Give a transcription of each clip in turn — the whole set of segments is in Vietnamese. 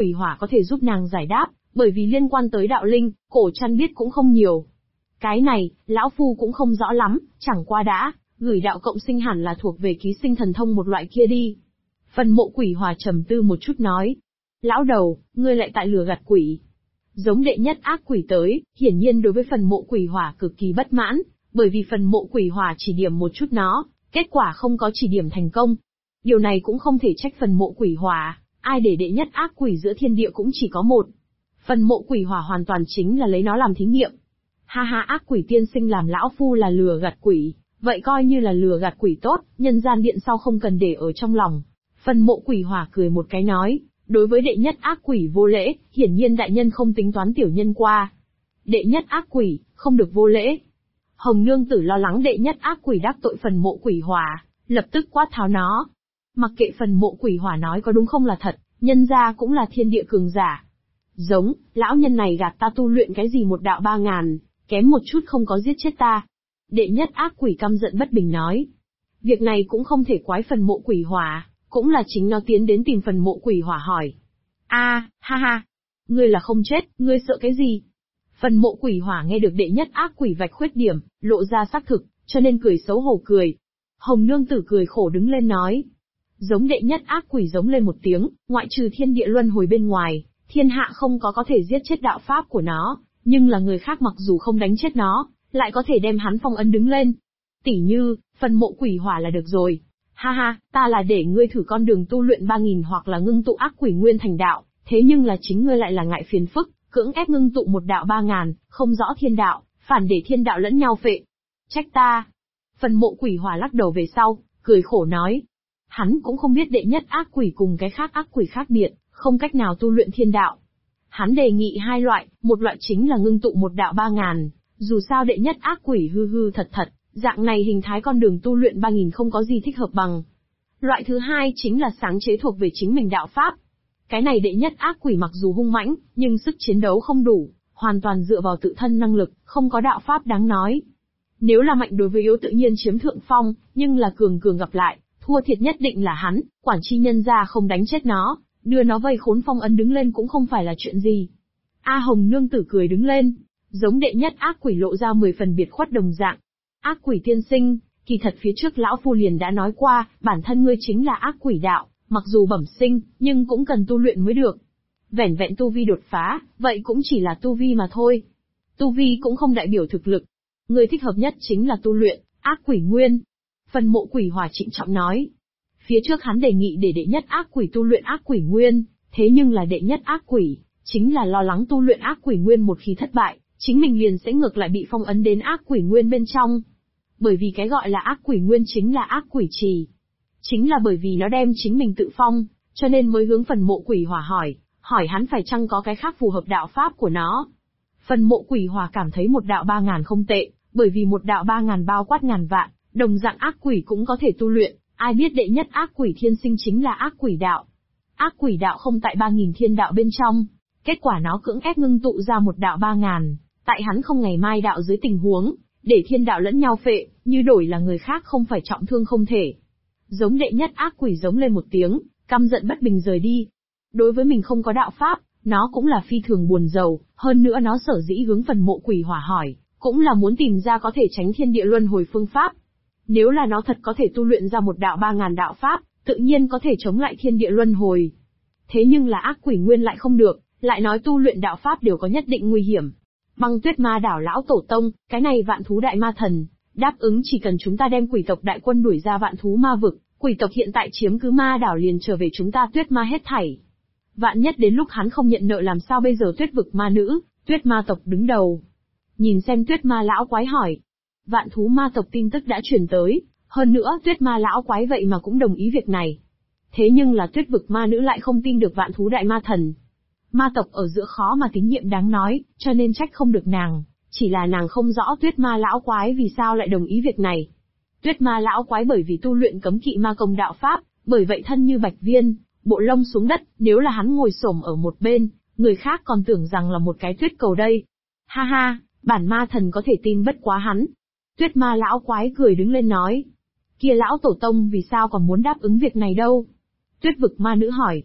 quỷ hỏa có thể giúp nàng giải đáp, bởi vì liên quan tới đạo linh, cổ chăn biết cũng không nhiều. Cái này, lão phu cũng không rõ lắm, chẳng qua đã, gửi đạo cộng sinh hẳn là thuộc về ký sinh thần thông một loại kia đi. Phần mộ quỷ hỏa trầm tư một chút nói. Lão đầu, ngươi lại tại lừa gạt quỷ. Giống đệ nhất ác quỷ tới, hiển nhiên đối với phần mộ quỷ hỏa cực kỳ bất mãn, bởi vì phần mộ quỷ hỏa chỉ điểm một chút nó, kết quả không có chỉ điểm thành công. Điều này cũng không thể trách phần mộ quỷ hỏa, ai để đệ nhất ác quỷ giữa thiên địa cũng chỉ có một. Phần mộ quỷ hỏa hoàn toàn chính là lấy nó làm thí nghiệm. Ha ha, ác quỷ tiên sinh làm lão phu là lừa gạt quỷ, vậy coi như là lừa gạt quỷ tốt, nhân gian điện sau không cần để ở trong lòng. Phần mộ quỷ hỏa cười một cái nói, đối với đệ nhất ác quỷ vô lễ, hiển nhiên đại nhân không tính toán tiểu nhân qua. Đệ nhất ác quỷ, không được vô lễ. Hồng nương tử lo lắng đệ nhất ác quỷ đắc tội phần mộ quỷ hỏa, lập tức quát tháo nó. Mặc kệ phần mộ quỷ hỏa nói có đúng không là thật, nhân gia cũng là thiên địa cường giả. Giống, lão nhân này gạt ta tu luyện cái gì một đạo 3000, kém một chút không có giết chết ta. Đệ nhất ác quỷ căm giận bất bình nói. Việc này cũng không thể quái phần mộ quỷ hỏa, cũng là chính nó tiến đến tìm phần mộ quỷ hỏa hỏi. Ha ha, ngươi là không chết, ngươi sợ cái gì? Phần mộ quỷ hỏa nghe được đệ nhất ác quỷ vạch khuyết điểm, lộ ra xác thực, cho nên cười xấu hổ cười. Hồng nương tử cười khổ đứng lên nói. Giống đệ nhất ác quỷ giống lên một tiếng, ngoại trừ thiên địa luân hồi bên ngoài, thiên hạ không có thể giết chết đạo pháp của nó, nhưng là người khác mặc dù không đánh chết nó, lại có thể đem hắn phong ấn đứng lên. Tỉ như, phần mộ quỷ hỏa là được rồi. Ha ha, ta là để ngươi thử con đường tu luyện 3000 hoặc là ngưng tụ ác quỷ nguyên thành đạo, thế nhưng là chính ngươi lại là ngại phiền phức, cưỡng ép ngưng tụ một đạo 3000, không rõ thiên đạo, phản để thiên đạo lẫn nhau phệ. Trách ta. Phần mộ quỷ hỏa lắc đầu về sau, cười khổ nói. Hắn cũng không biết đệ nhất ác quỷ cùng cái khác ác quỷ khác biệt, không cách nào tu luyện thiên đạo. Hắn đề nghị hai loại, một loại chính là ngưng tụ một đạo 3000, dù sao đệ nhất ác quỷ hư thật, dạng này hình thái con đường tu luyện 3000 không có gì thích hợp bằng. Loại thứ hai chính là sáng chế thuộc về chính mình đạo pháp. Cái này đệ nhất ác quỷ mặc dù hung mãnh, nhưng sức chiến đấu không đủ, hoàn toàn dựa vào tự thân năng lực, không có đạo pháp đáng nói. Nếu là mạnh đối với yếu tự nhiên chiếm thượng phong, nhưng là cường gặp lại, thua thiệt nhất định là hắn, quản chi nhân gia không đánh chết nó, đưa nó vây khốn phong ấn đứng lên cũng không phải là chuyện gì. A Hồng nương tử cười đứng lên, giống đệ nhất ác quỷ lộ ra 10 phần biệt khuất đồng dạng. Ác quỷ tiên sinh, kỳ thật phía trước lão phu liền đã nói qua, bản thân ngươi chính là ác quỷ đạo, mặc dù bẩm sinh, nhưng cũng cần tu luyện mới được. Vẻn vẹn tu vi đột phá, vậy cũng chỉ là tu vi mà thôi. Tu vi cũng không đại biểu thực lực. Ngươi thích hợp nhất chính là tu luyện ác quỷ nguyên. Phần mộ quỷ hỏa trịnh trọng nói. Phía trước hắn đề nghị để đệ nhất ác quỷ tu luyện ác quỷ nguyên, thế nhưng là đệ nhất ác quỷ, chính là lo lắng tu luyện ác quỷ nguyên một khi thất bại, chính mình liền sẽ ngược lại bị phong ấn đến ác quỷ nguyên bên trong. Bởi vì cái gọi là ác quỷ nguyên chính là ác quỷ trì. Chính là bởi vì nó đem chính mình tự phong, cho nên mới hướng phần mộ quỷ hỏa hỏi hắn phải chăng có cái khác phù hợp đạo pháp của nó. Phần mộ quỷ hỏa cảm thấy một đạo 3000 không tệ, bởi vì một đạo 3000 bao quát ngàn vạn, đồng dạng ác quỷ cũng có thể tu luyện, ai biết đệ nhất ác quỷ thiên sinh chính là ác quỷ đạo. Ác quỷ đạo không tại 3000 thiên đạo bên trong, kết quả nó cưỡng ép ngưng tụ ra một đạo 3000, tại hắn không ngày mai đạo dưới tình huống, để thiên đạo lẫn nhau phệ, như đổi là người khác không phải trọng thương không thể. Giống đệ nhất ác quỷ giống lên một tiếng, căm giận bất bình rời đi. Đối với mình không có đạo pháp, nó cũng là phi thường buồn rầu, hơn nữa nó sở dĩ hướng phần mộ quỷ hỏa hỏi, cũng là muốn tìm ra có thể tránh thiên địa luân hồi phương pháp. Nếu là nó thật có thể tu luyện ra một đạo 3000 đạo pháp, tự nhiên có thể chống lại thiên địa luân hồi. Thế nhưng là ác quỷ nguyên lại không được, lại nói tu luyện đạo pháp đều có nhất định nguy hiểm. Băng Tuyết Ma đảo lão tổ tông, cái này vạn thú đại ma thần, đáp ứng chỉ cần chúng ta đem quỷ tộc đại quân đuổi ra vạn thú ma vực, quỷ tộc hiện tại chiếm cứ ma đảo liền trở về chúng ta Tuyết Ma hết thảy. Vạn nhất đến lúc hắn không nhận nợ làm sao bây giờ? Tuyết vực ma nữ, Tuyết Ma tộc đứng đầu. Nhìn xem Tuyết Ma lão quái hỏi. Vạn thú ma tộc tin tức đã truyền tới, hơn nữa Tuyết Ma lão quái vậy mà cũng đồng ý việc này. Thế nhưng là Tuyết vực ma nữ lại không tin được vạn thú đại ma thần. Ma tộc ở giữa khó mà tín nhiệm đáng nói, cho nên trách không được nàng, chỉ là nàng không rõ Tuyết Ma lão quái vì sao lại đồng ý việc này. Tuyết Ma lão quái bởi vì tu luyện cấm kỵ ma công đạo pháp, bởi vậy thân như bạch viên, bộ lông xuống đất, nếu là hắn ngồi xổm ở một bên, người khác còn tưởng rằng là một cái tuyết cầu đây. Ha ha, bản ma thần có thể tin bất quá hắn. Tuyết Ma lão quái cười đứng lên nói. Kia lão tổ tông vì sao còn muốn đáp ứng việc này đâu? Tuyết vực ma nữ hỏi.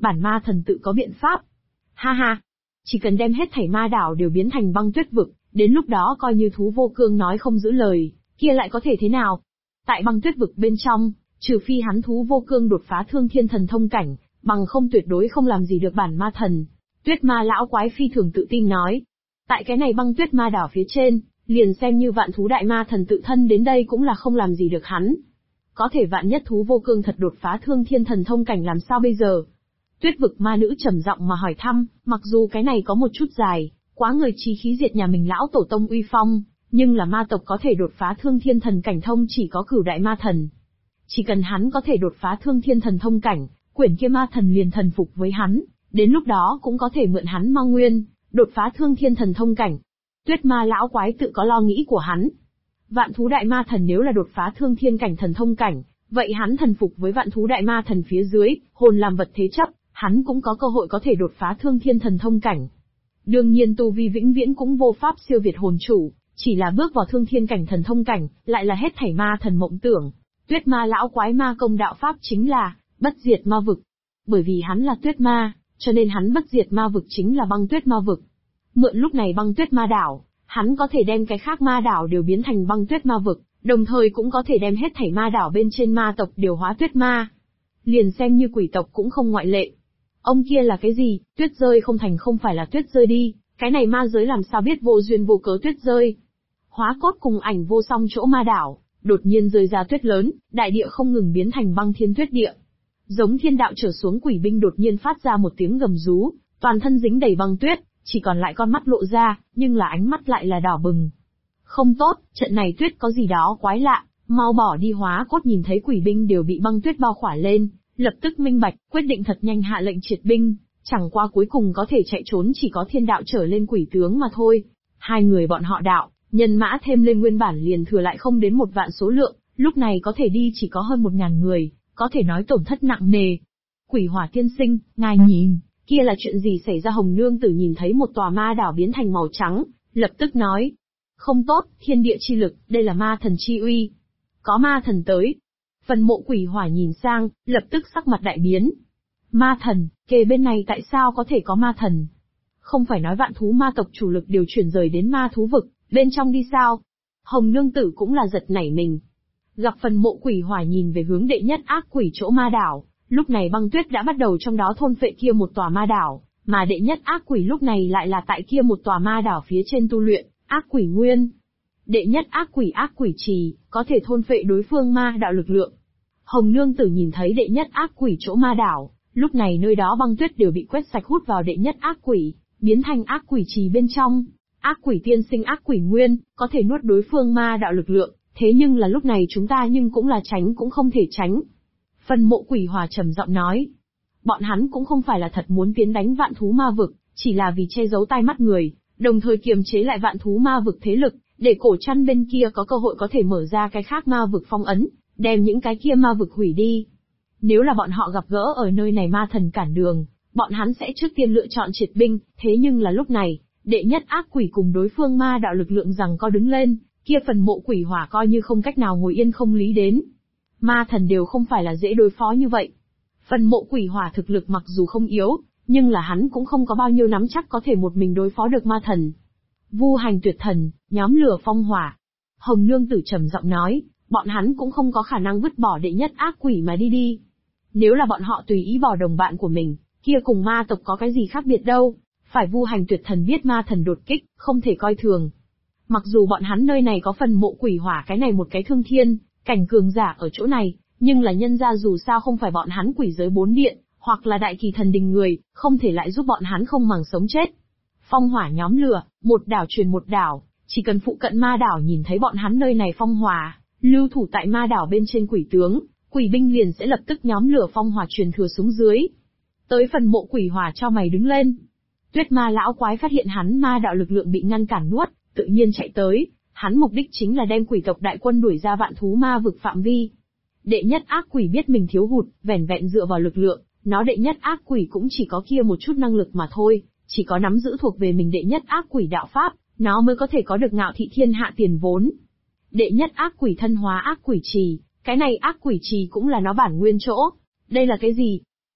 Bản ma thần tự có biện pháp. Ha ha, chỉ cần đem hết thảy ma đảo đều biến thành băng tuyết vực, đến lúc đó coi như thú vô cương nói không giữ lời, kia lại có thể thế nào? Tại băng tuyết vực bên trong, trừ phi hắn thú vô cương đột phá thương thiên thần thông cảnh, bằng không tuyệt đối không làm gì được bản ma thần. Tuyết ma lão quái phi thường tự tin nói. Tại cái này băng tuyết ma đảo phía trên, liền xem như vạn thú đại ma thần tự thân đến đây cũng là không làm gì được hắn. Có thể vạn nhất thú vô cương thật đột phá thương thiên thần thông cảnh làm sao bây giờ? Tuyết vực ma nữ trầm giọng mà hỏi thăm, mặc dù cái này có một chút dài, quá người chí khí diệt nhà mình lão tổ tông uy phong, nhưng là ma tộc có thể đột phá thương thiên thần cảnh thông chỉ có Cửu đại ma thần. Chỉ cần hắn có thể đột phá thương thiên thần thông cảnh, quyển kia ma thần liền thần phục với hắn, đến lúc đó cũng có thể mượn hắn ma nguyên, đột phá thương thiên thần thông cảnh. Tuyết ma lão quái tự có lo nghĩ của hắn. Vạn thú đại ma thần nếu là đột phá thương thiên cảnh thần thông cảnh, vậy hắn thần phục với vạn thú đại ma thần phía dưới, hồn làm vật thế chấp, hắn cũng có cơ hội có thể đột phá thương thiên thần thông cảnh. Đương nhiên tu vi vĩnh viễn cũng vô pháp siêu việt hồn chủ, chỉ là bước vào thương thiên cảnh thần thông cảnh, lại là hết thảy ma thần mộng tưởng. Tuyết ma lão quái ma công đạo pháp chính là bất diệt ma vực. Bởi vì hắn là tuyết ma, cho nên hắn bất diệt ma vực chính là băng tuyết ma vực. Mượn lúc này băng tuyết ma đảo, hắn có thể đem cái khác ma đảo đều biến thành băng tuyết ma vực, đồng thời cũng có thể đem hết thảy ma đảo bên trên ma tộc điều hóa tuyết ma. Liền xem như quỷ tộc cũng không ngoại lệ. Ông kia là cái gì, tuyết rơi không thành không phải là tuyết rơi đi, cái này ma giới làm sao biết vô duyên vô cớ tuyết rơi. Hóa cốt cùng ảnh vô song chỗ ma đảo, đột nhiên rơi ra tuyết lớn, đại địa không ngừng biến thành băng thiên tuyết địa. Giống thiên đạo trở xuống quỷ binh đột nhiên phát ra một tiếng gầm rú, toàn thân dính đầy băng tuyết, chỉ còn lại con mắt lộ ra, nhưng là ánh mắt lại là đỏ bừng. Không tốt, trận này tuyết có gì đó quái lạ, mau bỏ đi. Hóa cốt nhìn thấy quỷ binh đều bị băng tuyết bao khỏa lên, lập tức minh bạch, quyết định thật nhanh hạ lệnh triệt binh, chẳng qua cuối cùng có thể chạy trốn chỉ có thiên đạo trở lên quỷ tướng mà thôi. Hai người bọn họ đạo, nhân mã thêm lên nguyên bản liền thừa lại không đến 1 vạn số lượng, lúc này có thể đi chỉ có hơn 1000 người, có thể nói tổn thất nặng nề. Quỷ hỏa tiên sinh, ngài nhìn, kia là chuyện gì xảy ra? Hồng nương tử nhìn thấy một tòa ma đảo biến thành màu trắng, lập tức nói. Không tốt, thiên địa chi lực, đây là ma thần chi uy. Có ma thần tới. Phần mộ quỷ hỏa nhìn sang, lập tức sắc mặt đại biến. Ma thần, kề bên này tại sao có thể có ma thần? Không phải nói vạn thú ma tộc chủ lực đều chuyển rời đến ma thú vực, bên trong đi sao? Hồng nương tử cũng là giật nảy mình. Gặp phần mộ quỷ hỏa nhìn về hướng đệ nhất ác quỷ chỗ ma đảo, lúc này băng tuyết đã bắt đầu trong đó thôn phệ kia một tòa ma đảo, mà đệ nhất ác quỷ lúc này lại là tại kia một tòa ma đảo phía trên tu luyện, ác quỷ nguyên. Đệ nhất ác quỷ trì, có thể thôn phệ đối phương ma đạo lực lượng. Hồng nương tử nhìn thấy đệ nhất ác quỷ chỗ ma đảo, lúc này nơi đó băng tuyết đều bị quét sạch hút vào đệ nhất ác quỷ, biến thành ác quỷ trì bên trong. Ác quỷ tiên sinh ác quỷ nguyên, có thể nuốt đối phương ma đạo lực lượng, thế nhưng là lúc này chúng ta nhưng cũng là tránh cũng không thể tránh. Phần mộ quỷ hỏa trầm giọng nói. Bọn hắn cũng không phải là thật muốn tiến đánh vạn thú ma vực, chỉ là vì che giấu tai mắt người, đồng thời kiềm chế lại vạn thú ma vực thế lực, để cổ chăn bên kia có cơ hội có thể mở ra cái khác ma vực phong ấn, đem những cái kia ma vực hủy đi. Nếu là bọn họ gặp gỡ ở nơi này ma thần cản đường, bọn hắn sẽ trước tiên lựa chọn triệt binh, thế nhưng là lúc này, đệ nhất ác quỷ cùng đối phương ma đạo lực lượng rằng co đứng lên, kia phần mộ quỷ hỏa coi như không cách nào ngồi yên không lý đến. Ma thần đều không phải là dễ đối phó như vậy. Phần mộ quỷ hỏa thực lực mặc dù không yếu, nhưng là hắn cũng không có bao nhiêu nắm chắc có thể một mình đối phó được ma thần. Vu hành tuyệt thần, nhóm lửa phong hỏa. Hồng nương tử trầm giọng nói, bọn hắn cũng không có khả năng vứt bỏ đệ nhất ác quỷ mà đi. Nếu là bọn họ tùy ý bỏ đồng bạn của mình, kia cùng ma tộc có cái gì khác biệt đâu. Phải vu hành tuyệt thần biết ma thần đột kích, không thể coi thường. Mặc dù bọn hắn nơi này có phần mộ quỷ hỏa cái này một cái thương thiên, cảnh cường giả ở chỗ này, nhưng là nhân ra dù sao không phải bọn hắn quỷ giới 4 điện, hoặc là đại kỳ thần đình người, không thể lại giúp bọn hắn không màng sống chết. Phong hỏa nhóm lửa, một đảo truyền một đảo, chỉ cần phụ cận ma đảo nhìn thấy bọn hắn nơi này phong hỏa, lưu thủ tại ma đảo bên trên quỷ tướng, quỷ binh liền sẽ lập tức nhóm lửa phong hỏa truyền thừa xuống dưới. Tới phần mộ quỷ hỏa cho mày đứng lên. Tuyết ma lão quái phát hiện hắn ma đạo lực lượng bị ngăn cản nuốt, tự nhiên chạy tới, hắn mục đích chính là đem quỷ tộc đại quân đuổi ra vạn thú ma vực phạm vi. Đệ nhất ác quỷ biết mình thiếu hụt, vẻn vẹn dựa vào lực lượng, nó đệ nhất ác quỷ cũng chỉ có kia một chút năng lực mà thôi, chỉ có nắm giữ thuộc về mình đệ nhất ác quỷ đạo pháp, nó mới có thể có được ngạo thị thiên hạ tiền vốn. Đệ nhất ác quỷ thân hóa ác quỷ trì, cái này ác quỷ trì cũng là nó bản nguyên chỗ. Đây là cái gì?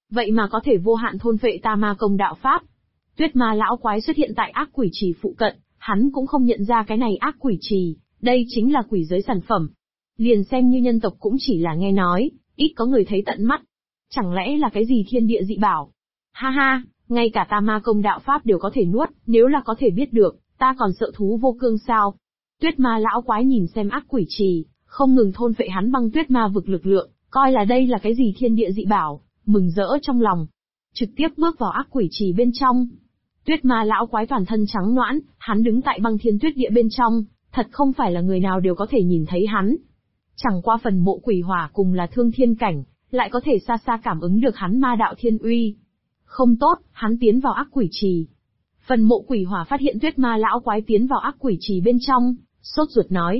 vậy mà có thể vô hạn thôn phệ ta ma công đạo pháp. Tuyết ma lão quái xuất hiện tại ác quỷ trì phụ cận, hắn cũng không nhận ra cái này ác quỷ trì, đây chính là quỷ giới sản phẩm. Liền xem như nhân tộc cũng chỉ là nghe nói, ít có người thấy tận mắt. Chẳng lẽ là cái gì thiên địa dị bảo? Ha ha, ngay cả ta ma công đạo pháp đều có thể nuốt, nếu là có thể biết được, ta còn sợ thú vô cương sao? Tuyết ma lão quái nhìn xem ác quỷ trì, không ngừng thôn phệ hắn băng tuyết ma vực lực lượng, coi là đây là cái gì thiên địa dị bảo, mừng rỡ trong lòng. Trực tiếp bước vào ác quỷ trì bên trong. Tuyết ma lão quái toàn thân trắng noãn, hắn đứng tại băng thiên tuyết địa bên trong, thật không phải là người nào đều có thể nhìn thấy hắn. Chẳng qua phần mộ quỷ hỏa cùng là thương thiên cảnh, lại có thể xa xa cảm ứng được hắn ma đạo thiên uy. Không tốt, hắn tiến vào ác quỷ trì. Phần mộ quỷ hỏa phát hiện tuyết ma lão quái tiến vào ác quỷ trì bên trong, sốt ruột nói.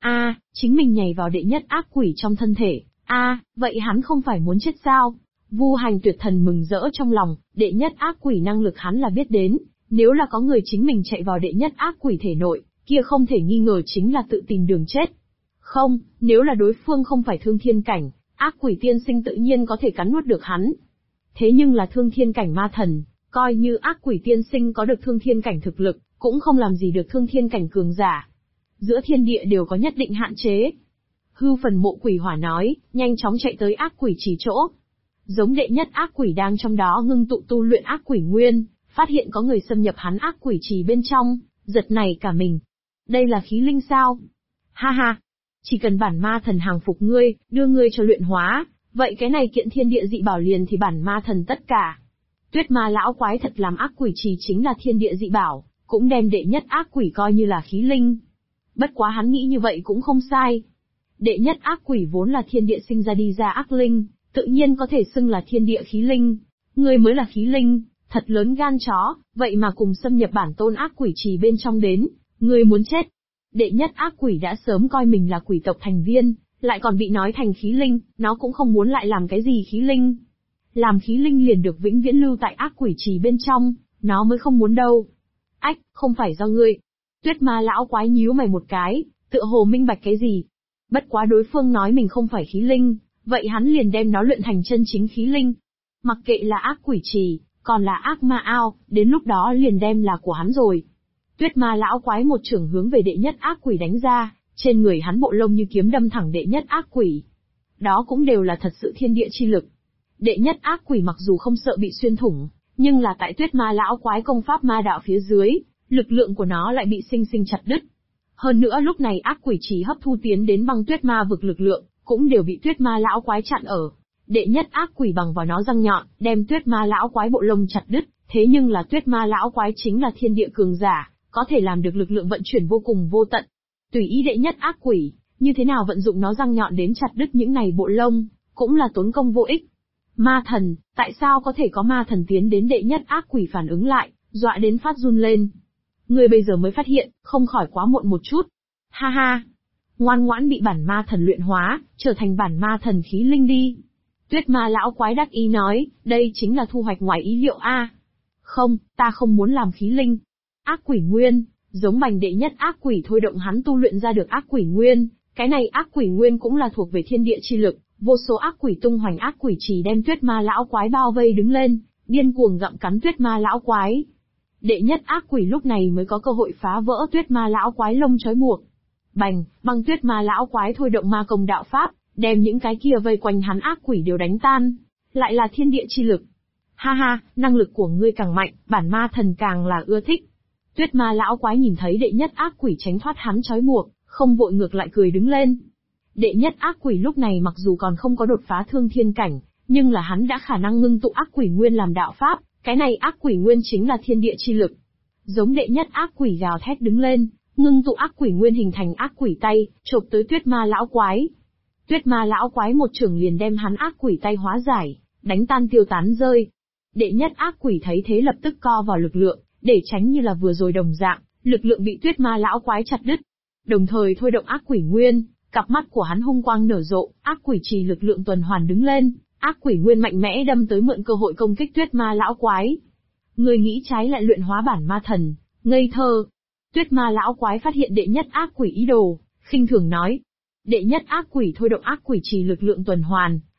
Chính mình nhảy vào đệ nhất ác quỷ trong thân thể. Vậy hắn không phải muốn chết sao? Vu Hành Tuyệt Thần mừng rỡ trong lòng, đệ nhất ác quỷ năng lực hắn là biết đến, nếu là có người chính mình chạy vào đệ nhất ác quỷ thể nội, kia không thể nghi ngờ chính là tự tìm đường chết. Không, nếu là đối phương không phải thương thiên cảnh, ác quỷ tiên sinh tự nhiên có thể cắn nuốt được hắn. Thế nhưng là thương thiên cảnh ma thần, coi như ác quỷ tiên sinh có được thương thiên cảnh thực lực, cũng không làm gì được thương thiên cảnh cường giả. Giữa thiên địa đều có nhất định hạn chế. Hư phần mộ quỷ hỏa nói, nhanh chóng chạy tới ác quỷ trì chỗ. Giống đệ nhất ác quỷ đang trong đó ngưng tụ tu luyện ác quỷ nguyên, phát hiện có người xâm nhập hắn ác quỷ trì bên trong, giật nảy cả mình. Đây là khí linh sao? Ha ha! Chỉ cần bản ma thần hàng phục ngươi, đưa ngươi cho luyện hóa, vậy cái này kiện thiên địa dị bảo liền thì bản ma thần tất cả. Tuyết ma lão quái thật làm ác quỷ trì chính là thiên địa dị bảo, cũng đem đệ nhất ác quỷ coi như là khí linh. Bất quá hắn nghĩ như vậy cũng không sai. Đệ nhất ác quỷ vốn là thiên địa sinh ra đi ra ác linh, tự nhiên có thể xưng là thiên địa khí linh. Ngươi mới là khí linh, thật lớn gan chó, vậy mà cùng xâm nhập bản tôn ác quỷ trì bên trong đến, ngươi muốn chết. Đệ nhất ác quỷ đã sớm coi mình là quỷ tộc thành viên, lại còn bị nói thành khí linh, nó cũng không muốn lại làm cái gì khí linh. Làm khí linh liền được vĩnh viễn lưu tại ác quỷ trì bên trong, nó mới không muốn đâu. Ách, không phải do ngươi. Tuyết ma lão quái nhíu mày một cái, tựa hồ minh bạch cái gì. Bất quá đối phương nói mình không phải khí linh, vậy hắn liền đem nó luyện thành chân chính khí linh. Mặc kệ là ác quỷ trì, còn là ác ma ao, đến lúc đó liền đem là của hắn rồi. Tuyết ma lão quái một chưởng hướng về đệ nhất ác quỷ đánh ra, trên người hắn bộ lông như kiếm đâm thẳng đệ nhất ác quỷ. Đó cũng đều là thật sự thiên địa chi lực. Đệ nhất ác quỷ mặc dù không sợ bị xuyên thủng, nhưng là tại tuyết ma lão quái công pháp ma đạo phía dưới, lực lượng của nó lại bị sinh sinh chặt đứt. Hơn nữa lúc này ác quỷ chỉ hấp thu tiến đến băng tuyết ma vực lực lượng, cũng đều bị tuyết ma lão quái chặn ở. Đệ nhất ác quỷ bằng vào nó răng nhọn, đem tuyết ma lão quái bộ lông chặt đứt, thế nhưng là tuyết ma lão quái chính là thiên địa cường giả, có thể làm được lực lượng vận chuyển vô cùng vô tận. Tùy ý đệ nhất ác quỷ, như thế nào vận dụng nó răng nhọn đến chặt đứt những này bộ lông, cũng là tốn công vô ích. Ma thần, tại sao có thể có ma thần tiến đến đệ nhất ác quỷ phản ứng lại, dọa đến phát run lên. Người bây giờ mới phát hiện, không khỏi quá muộn một chút. Ha ha, ngoan ngoãn bị bản ma thần luyện hóa, trở thành bản ma thần khí linh đi. Tuyết ma lão quái đắc ý nói, đây chính là thu hoạch ngoài ý liệu a. Không, ta không muốn làm khí linh. Ác quỷ nguyên, giống bành đệ nhất ác quỷ thôi động hắn tu luyện ra được ác quỷ nguyên, cái này ác quỷ nguyên cũng là thuộc về thiên địa chi lực, vô số ác quỷ tung hoành ác quỷ chỉ đem tuyết ma lão quái bao vây đứng lên, điên cuồng gặm cắn tuyết ma lão quái. Đệ nhất ác quỷ lúc này mới có cơ hội phá vỡ tuyết ma lão quái lông trói buộc. Bành, băng tuyết ma lão quái thôi động ma công đạo pháp, đem những cái kia vây quanh hắn ác quỷ đều đánh tan, lại là thiên địa chi lực. Ha ha, năng lực của ngươi càng mạnh, bản ma thần càng là ưa thích. Tuyết ma lão quái nhìn thấy đệ nhất ác quỷ tránh thoát hắn trói buộc, không vội ngược lại cười đứng lên. Đệ nhất ác quỷ lúc này mặc dù còn không có đột phá thương thiên cảnh, nhưng là hắn đã khả năng ngưng tụ ác quỷ nguyên làm đạo pháp, cái này ác quỷ nguyên chính là thiên địa chi lực. Giống đệ nhất ác quỷ gào thét đứng lên, ngưng tụ ác quỷ nguyên hình thành ác quỷ tay, chộp tới tuyết ma lão quái. Tuyết ma lão quái một chưởng liền đem hắn ác quỷ tay hóa giải, đánh tan tiêu tán rơi. Đệ nhất ác quỷ thấy thế lập tức co vào lực lượng, để tránh như là vừa rồi đồng dạng, lực lượng bị tuyết ma lão quái chặt đứt. Đồng thời thôi động ác quỷ nguyên, cặp mắt của hắn hung quang nở rộ, ác quỷ trì lực lượng tuần hoàn đứng lên, ác quỷ nguyên mạnh mẽ đâm tới mượn cơ hội công kích tuyết ma lão quái. Người nghĩ trái lại luyện hóa bản ma thần, ngây thơ. Tuyết ma lão quái phát hiện đệ nhất ác quỷ ý đồ, khinh thường nói. Đệ nhất ác quỷ thôi động ác quỷ trì lực lượng tuần hoàn,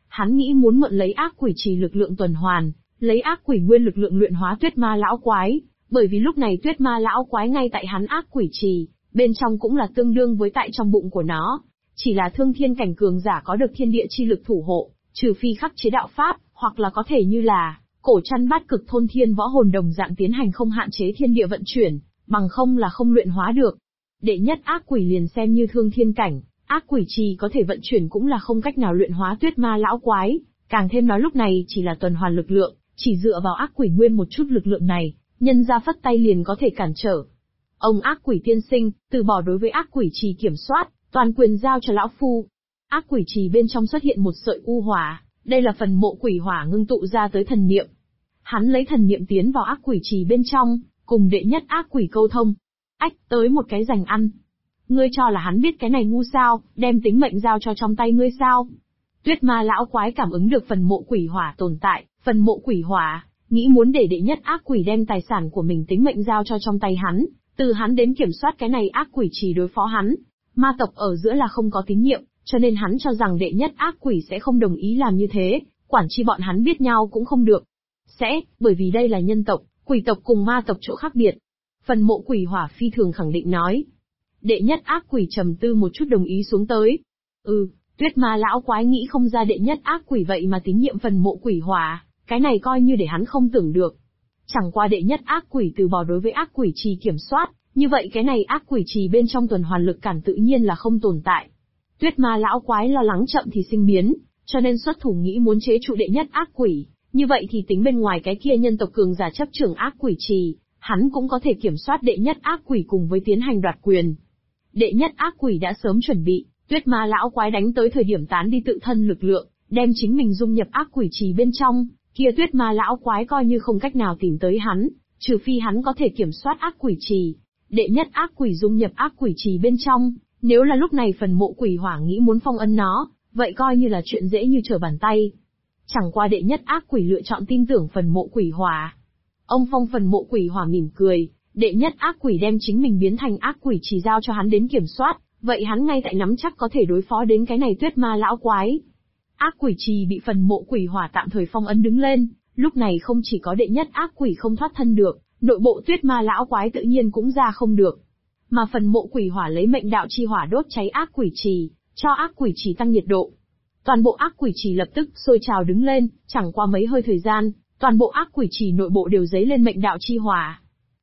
Hắn nghĩ muốn mượn lấy ác quỷ trì lực lượng tuần hoàn, lấy ác quỷ nguyên lực lượng luyện hóa Tuyết Ma lão quái, bởi vì lúc này Tuyết Ma lão quái ngay tại hắn ác quỷ trì, bên trong cũng là tương đương với tại trong bụng của nó. Chỉ là thương thiên cảnh cường giả có được thiên địa chi lực thủ hộ, trừ phi khắc chế đạo pháp, hoặc là có thể như là cổ chăn bát cực thôn thiên võ hồn đồng dạng tiến hành không hạn chế thiên địa vận chuyển, bằng không là không luyện hóa được. Đệ nhất ác quỷ liền xem như thương thiên cảnh, ác quỷ trì có thể vận chuyển cũng là không cách nào luyện hóa Tuyết Ma lão quái, càng thêm nói lúc này chỉ là tuần hoàn lực lượng, chỉ dựa vào ác quỷ nguyên một chút lực lượng này, nhân ra phất tay liền có thể cản trở. Ông ác quỷ tiên sinh, từ bỏ đối với ác quỷ trì kiểm soát, toàn quyền giao cho lão phu. Ác quỷ trì bên trong xuất hiện một sợi u hỏa, đây là phần mộ quỷ hỏa ngưng tụ ra tới thần niệm. Hắn lấy thần niệm tiến vào ác quỷ trì bên trong, cùng đệ nhất ác quỷ câu thông. Ách, tới một cái giành ăn. Ngươi cho là hắn biết cái này ngu sao, đem tính mệnh giao cho trong tay ngươi sao? Tuyết Ma lão quái cảm ứng được phần mộ quỷ hỏa tồn tại, phần mộ quỷ hỏa, nghĩ muốn để đệ nhất ác quỷ đem tài sản của mình tính mệnh giao cho trong tay hắn, từ hắn đến kiểm soát cái này ác quỷ trì đối phó hắn. Ma tộc ở giữa là không có tín nhiệm, cho nên hắn cho rằng đệ nhất ác quỷ sẽ không đồng ý làm như thế, quản chi bọn hắn biết nhau cũng không được. Sẽ, bởi vì đây là nhân tộc, quỷ tộc cùng ma tộc chỗ khác biệt. Phần mộ quỷ hỏa phi thường khẳng định nói. Đệ nhất ác quỷ trầm tư một chút đồng ý xuống tới. Tuyết Ma lão quái nghĩ không ra đệ nhất ác quỷ vậy mà tín nhiệm phần mộ quỷ hỏa, cái này coi như để hắn không tưởng được. Chẳng qua đệ nhất ác quỷ từ bỏ đối với ác quỷ trì kiểm soát, như vậy cái này ác quỷ trì bên trong tuần hoàn lực cản tự nhiên là không tồn tại. Tuyết Ma lão quái lo lắng chậm thì sinh biến, cho nên xuất thủ nghĩ muốn chế trụ đệ nhất ác quỷ, như vậy thì tính bên ngoài cái kia nhân tộc cường giả chấp trưởng ác quỷ trì, hắn cũng có thể kiểm soát đệ nhất ác quỷ cùng với tiến hành đoạt quyền. Đệ nhất ác quỷ đã sớm chuẩn bị, Tuyết Ma lão quái đánh tới thời điểm tán đi tự thân lực lượng, đem chính mình dung nhập ác quỷ trì bên trong, kia Tuyết Ma lão quái coi như không cách nào tìm tới hắn, trừ phi hắn có thể kiểm soát ác quỷ trì. Đệ nhất ác quỷ dung nhập ác quỷ trì bên trong, nếu là lúc này phần mộ quỷ hỏa nghĩ muốn phong ấn nó, vậy coi như là chuyện dễ như trở bàn tay. Chẳng qua đệ nhất ác quỷ lựa chọn tin tưởng phần mộ quỷ hỏa. Ông phong phần mộ quỷ hỏa mỉm cười, đệ nhất ác quỷ đem chính mình biến thành ác quỷ trì giao cho hắn đến kiểm soát, vậy hắn ngay tại nắm chắc có thể đối phó đến cái này Tuyết Ma lão quái. Ác quỷ trì bị phần mộ quỷ hỏa tạm thời phong ấn đứng lên, lúc này không chỉ có đệ nhất ác quỷ không thoát thân được, nội bộ Tuyết Ma lão quái tự nhiên cũng ra không được. Mà phần mộ quỷ hỏa lấy mệnh đạo chi hỏa đốt cháy ác quỷ trì, cho ác quỷ trì tăng nhiệt độ. Toàn bộ ác quỷ trì lập tức sôi trào đứng lên, chẳng qua mấy hơi thời gian, toàn bộ ác quỷ trì nội bộ đều dấy lên mệnh đạo chi hỏa.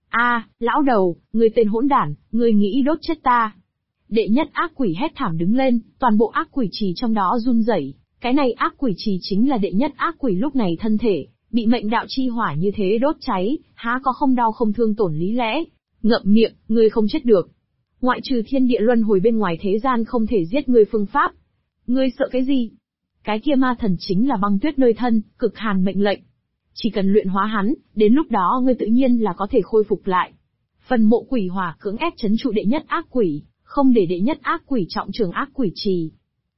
Lão đầu, ngươi tên hỗn đản, ngươi nghĩ đốt chết ta. Đệ nhất ác quỷ hét thảm đứng lên, toàn bộ ác quỷ trì trong đó run rẩy. Cái này ác quỷ trì chính là đệ nhất ác quỷ lúc này thân thể, bị mệnh đạo chi hỏa như thế đốt cháy, há có không đau không thương tổn lý lẽ. Ngậm miệng, ngươi không chết được. Ngoại trừ thiên địa luân hồi bên ngoài thế gian không thể giết ngươi phương pháp. Ngươi sợ cái gì? Cái kia ma thần chính là băng tuyết nơi thân, cực hàn mệnh lệnh. Chỉ cần luyện hóa hắn, đến lúc đó ngươi tự nhiên là có thể khôi phục lại. Phần mộ quỷ hỏa cưỡng ép trấn trụ đệ nhất ác quỷ, không để đệ nhất ác quỷ trọng trường ác quỷ trì.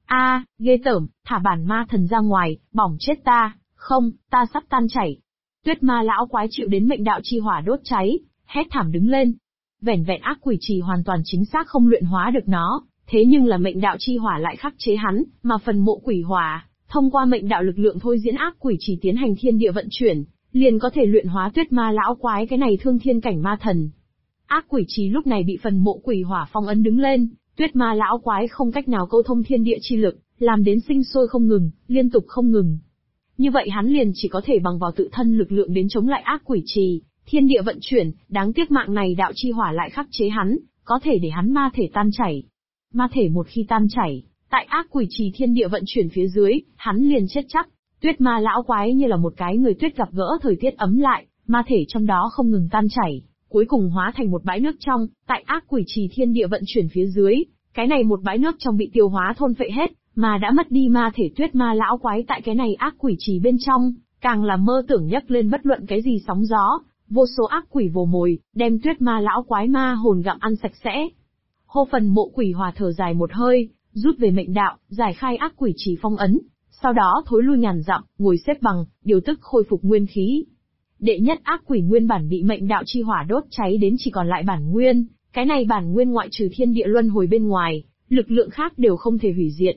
Ghê tởm, thả bản ma thần ra ngoài, bỏng chết ta, không, ta sắp tan chảy. Tuyết Ma lão quái chịu đến mệnh đạo chi hỏa đốt cháy, hét thảm đứng lên. Vẻn vẹn ác quỷ trì hoàn toàn chính xác không luyện hóa được nó, thế nhưng là mệnh đạo chi hỏa lại khắc chế hắn, mà phần mộ quỷ hỏa, thông qua mệnh đạo lực lượng thôi diễn ác quỷ trì tiến hành thiên địa vận chuyển, liền có thể luyện hóa Tuyết Ma lão quái cái này thương thiên cảnh ma thần. Ác quỷ trì lúc này bị phần mộ quỷ hỏa phong ấn đứng lên, Tuyết Ma lão quái không cách nào câu thông thiên địa chi lực, làm đến sinh sôi không ngừng, liên tục không ngừng. Như vậy hắn liền chỉ có thể bằng vào tự thân lực lượng đến chống lại ác quỷ trì, thiên địa vận chuyển, đáng tiếc mạng này đạo chi hỏa lại khắc chế hắn, có thể để hắn ma thể tan chảy. Ma thể một khi tan chảy, tại ác quỷ trì thiên địa vận chuyển phía dưới, hắn liền chết chắc. Tuyết Ma lão quái như là một cái người tuyết gặp gỡ thời tiết ấm lại, ma thể trong đó không ngừng tan chảy, cuối cùng hóa thành một bãi nước trong, tại ác quỷ trì thiên địa vận chuyển phía dưới, cái này một bãi nước trong bị tiêu hóa thôn phệ hết, mà đã mất đi ma thể Tuyết Ma lão quái tại cái này ác quỷ trì bên trong, càng là mơ tưởng nhấc lên bất luận cái gì sóng gió, vô số ác quỷ vồ mồi, đem Tuyết Ma lão quái ma hồn gặm ăn sạch sẽ. Hô phần mộ quỷ hỏa thở dài một hơi, rút về mệnh đạo, giải khai ác quỷ trì phong ấn, sau đó thối lui ngàn dặm, ngồi xếp bằng, điều tức khôi phục nguyên khí. Đệ nhất ác quỷ nguyên bản bị mệnh đạo chi hỏa đốt cháy đến chỉ còn lại bản nguyên, cái này bản nguyên ngoại trừ thiên địa luân hồi bên ngoài, lực lượng khác đều không thể hủy diệt.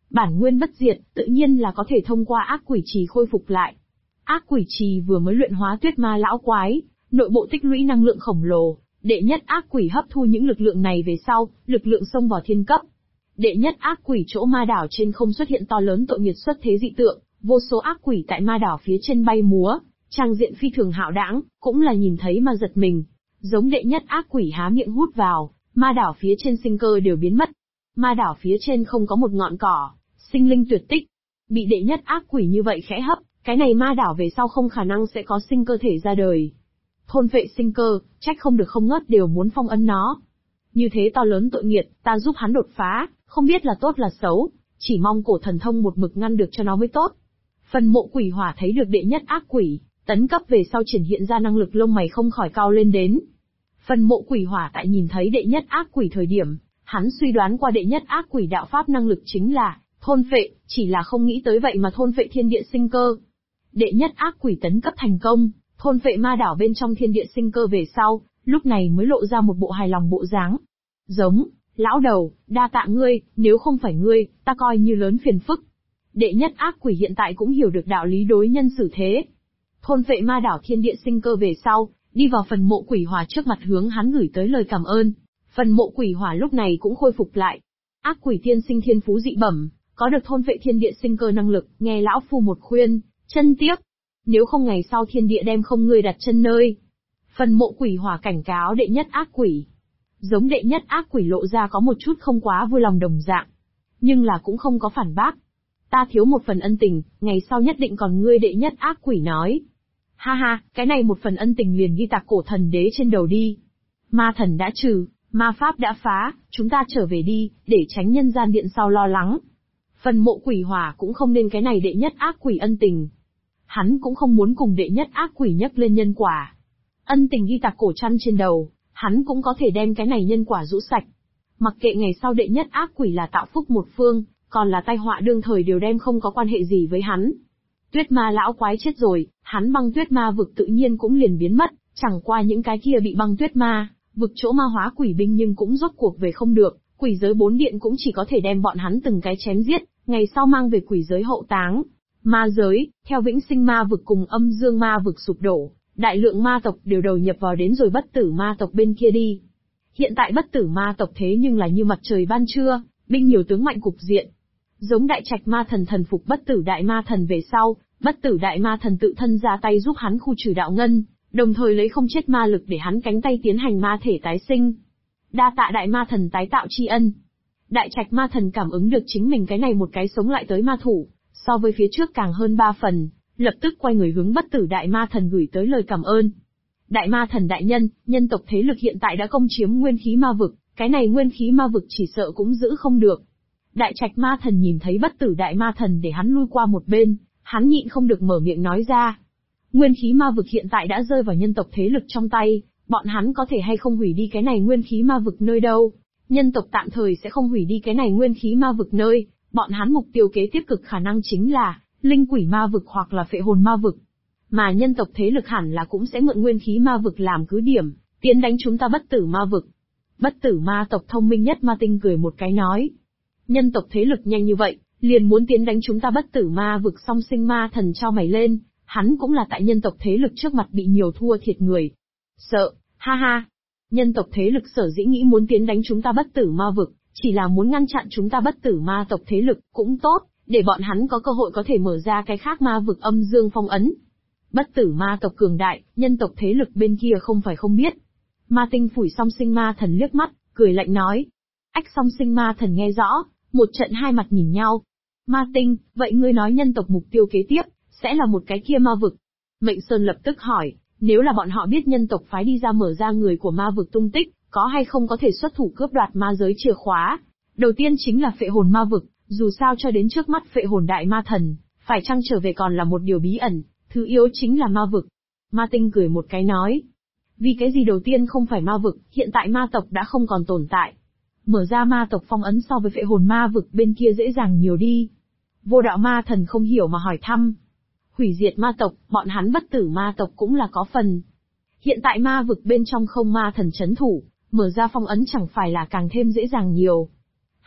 Bản nguyên bất diệt, tự nhiên là có thể thông qua ác quỷ trì khôi phục lại. Ác quỷ trì vừa mới luyện hóa tuyết ma lão quái, nội bộ tích lũy năng lượng khổng lồ, đệ nhất ác quỷ hấp thu những lực lượng này về sau, lực lượng xông vào thiên cấp. Đệ nhất ác quỷ chỗ ma đảo trên không xuất hiện to lớn tội nghiệt xuất thế dị tượng, vô số ác quỷ tại ma đảo phía trên bay múa, trang diện phi thường hạo đãng, cũng là nhìn thấy mà giật mình. Giống đệ nhất ác quỷ há miệng hút vào, ma đảo phía trên sinh cơ đều biến mất. Ma đảo phía trên không có một ngọn cỏ, sinh linh tuyệt tích. Bị đệ nhất ác quỷ như vậy khẽ hấp, cái này ma đảo về sau không khả năng sẽ có sinh cơ thể ra đời. Thôn vệ sinh cơ, trách không được không ngớt đều muốn phong ấn nó. Như thế to lớn tội nghiệt, ta giúp hắn đột phá, không biết là tốt là xấu, chỉ mong cổ thần thông một mực ngăn được cho nó mới tốt. Phần mộ quỷ hỏa thấy được đệ nhất ác quỷ, tấn cấp về sau triển hiện ra năng lực lông mày không khỏi cao lên đến. Phần mộ quỷ hỏa tại nhìn thấy đệ nhất ác quỷ thời điểm, hắn suy đoán qua đệ nhất ác quỷ đạo pháp năng lực chính là thôn phệ, chỉ là không nghĩ tới vậy mà thôn phệ thiên địa sinh cơ. Đệ nhất ác quỷ tấn cấp thành công, thôn phệ ma đảo bên trong thiên địa sinh cơ về sau, lúc này mới lộ ra một bộ hài lòng bộ dáng. Giống, lão đầu, đa tạ ngươi, nếu không phải ngươi, ta coi như lớn phiền phức. Đệ nhất ác quỷ hiện tại cũng hiểu được đạo lý đối nhân xử thế. Thôn phệ ma đảo thiên địa sinh cơ về sau, đi vào phần mộ quỷ hỏa trước mặt hướng hắn gửi tới lời cảm ơn. Phần mộ quỷ hỏa lúc này cũng khôi phục lại. Ác quỷ tiên sinh thiên phú dị bẩm, có được thôn vệ thiên địa sinh cơ năng lực, nghe lão phu một khuyên, chân tiếc. Nếu không ngày sau thiên địa đem không ngươi đặt chân nơi. Phần mộ quỷ hỏa cảnh cáo đệ nhất ác quỷ. Giống đệ nhất ác quỷ lộ ra có một chút không quá vui lòng đồng dạng. Nhưng là cũng không có phản bác. Ta thiếu một phần ân tình, ngày sau nhất định còn ngươi đệ nhất ác quỷ nói. Ha ha, cái này một phần ân tình liền ghi tạc cổ thần đế trên đầu đi. Ma thần đã trừ, ma pháp đã phá, chúng ta trở về đi, để tránh nhân gian điện sau lo lắng. Phần mộ quỷ hỏa cũng không nên cái này đệ nhất ác quỷ ân tình. Hắn cũng không muốn cùng đệ nhất ác quỷ nhắc lên nhân quả. Ân tình ghi tạc cổ chăn trên đầu, hắn cũng có thể đem cái này nhân quả rũ sạch. Mặc kệ ngày sau đệ nhất ác quỷ là tạo phúc một phương, còn là tai họa đương thời đều đem không có quan hệ gì với hắn. Tuyết ma lão quái chết rồi, hắn băng tuyết ma vực tự nhiên cũng liền biến mất, chẳng qua những cái kia bị băng tuyết ma vực chỗ ma hóa quỷ binh nhưng cũng rốt cuộc về không được, quỷ giới 4 điện cũng chỉ có thể đem bọn hắn từng cái chém giết, ngày sau mang về quỷ giới hậu táng. Ma giới, theo vĩnh sinh ma vực cùng âm dương ma vực sụp đổ, đại lượng ma tộc đều đầu nhập vào đến rồi bất tử ma tộc bên kia đi. Hiện tại bất tử ma tộc thế nhưng là như mặt trời ban trưa, binh nhiều tướng mạnh cục diện. Giống đại trạch ma thần thần phục bất tử đại ma thần về sau, bất tử đại ma thần tự thân ra tay giúp hắn khu trừ đạo ngân, đồng thời lấy không chết ma lực để hắn cánh tay tiến hành ma thể tái sinh. Đa tạ đại ma thần tái tạo tri ân. Đại trạch ma thần cảm ứng được chính mình cái này một cái sống lại tới ma thủ, so với phía trước càng hơn 3 phần, lập tức quay người hướng bất tử đại ma thần gửi tới lời cảm ơn. Đại ma thần đại nhân, nhân tộc thế lực hiện tại đã công chiếm nguyên khí ma vực, cái này nguyên khí ma vực chỉ sợ cũng giữ không được. Đại trạch ma thần nhìn thấy bất tử đại ma thần để hắn lui qua một bên, hắn nhịn không được mở miệng nói ra. Nguyên khí ma vực hiện tại đã rơi vào nhân tộc thế lực trong tay, bọn hắn có thể hay không hủy đi cái này nguyên khí ma vực nơi đâu. Nhân tộc tạm thời sẽ không hủy đi cái này nguyên khí ma vực nơi, bọn hắn mục tiêu kế tiếp cực khả năng chính là linh quỷ ma vực hoặc là phệ hồn ma vực. Mà nhân tộc thế lực hẳn là cũng sẽ mượn nguyên khí ma vực làm cứ điểm, tiến đánh chúng ta bất tử ma vực. Bất tử ma tộc thông minh nhất ma tinh cười một cái nói. Nhân tộc thế lực nhanh như vậy, liền muốn tiến đánh chúng ta bất tử ma vực. Song sinh ma thần trao mày lên, hắn cũng là tại nhân tộc thế lực trước mặt bị nhiều thua thiệt người. Sợ, ha ha. Nhân tộc thế lực sở dĩ nghĩ muốn tiến đánh chúng ta bất tử ma vực, chỉ là muốn ngăn chặn chúng ta bất tử ma tộc thế lực, cũng tốt, để bọn hắn có cơ hội có thể mở ra cái khác ma vực âm dương phong ấn. Bất tử ma tộc cường đại, nhân tộc thế lực bên kia không phải không biết. Ma tinh phủi song sinh ma thần liếc mắt, cười lạnh nói. Ách song sinh ma thần nghe rõ, một trận hai mặt nhìn nhau. Ma tinh, vậy ngươi nói nhân tộc mục tiêu kế tiếp, sẽ là một cái kia ma vực. Mệnh Sơn lập tức hỏi, nếu là bọn họ biết nhân tộc phái đi ra mở ra người của ma vực tung tích, có hay không có thể xuất thủ cướp đoạt ma giới chìa khóa? Đầu tiên chính là phệ hồn ma vực, dù sao cho đến trước mắt phệ hồn đại ma thần, phải chăng trở về còn là một điều bí ẩn, thứ yếu chính là ma vực. Ma tinh cười một cái nói. Vì cái gì đầu tiên không phải ma vực, hiện tại ma tộc đã không còn tồn tại. Mở ra ma tộc phong ấn so với phệ hồn ma vực bên kia dễ dàng nhiều đi. Vô đạo ma thần không hiểu mà hỏi thăm. Hủy diệt ma tộc, bọn hắn bất tử ma tộc cũng là có phần. Hiện tại ma vực bên trong không ma thần chấn thủ, mở ra phong ấn chẳng phải là càng thêm dễ dàng nhiều.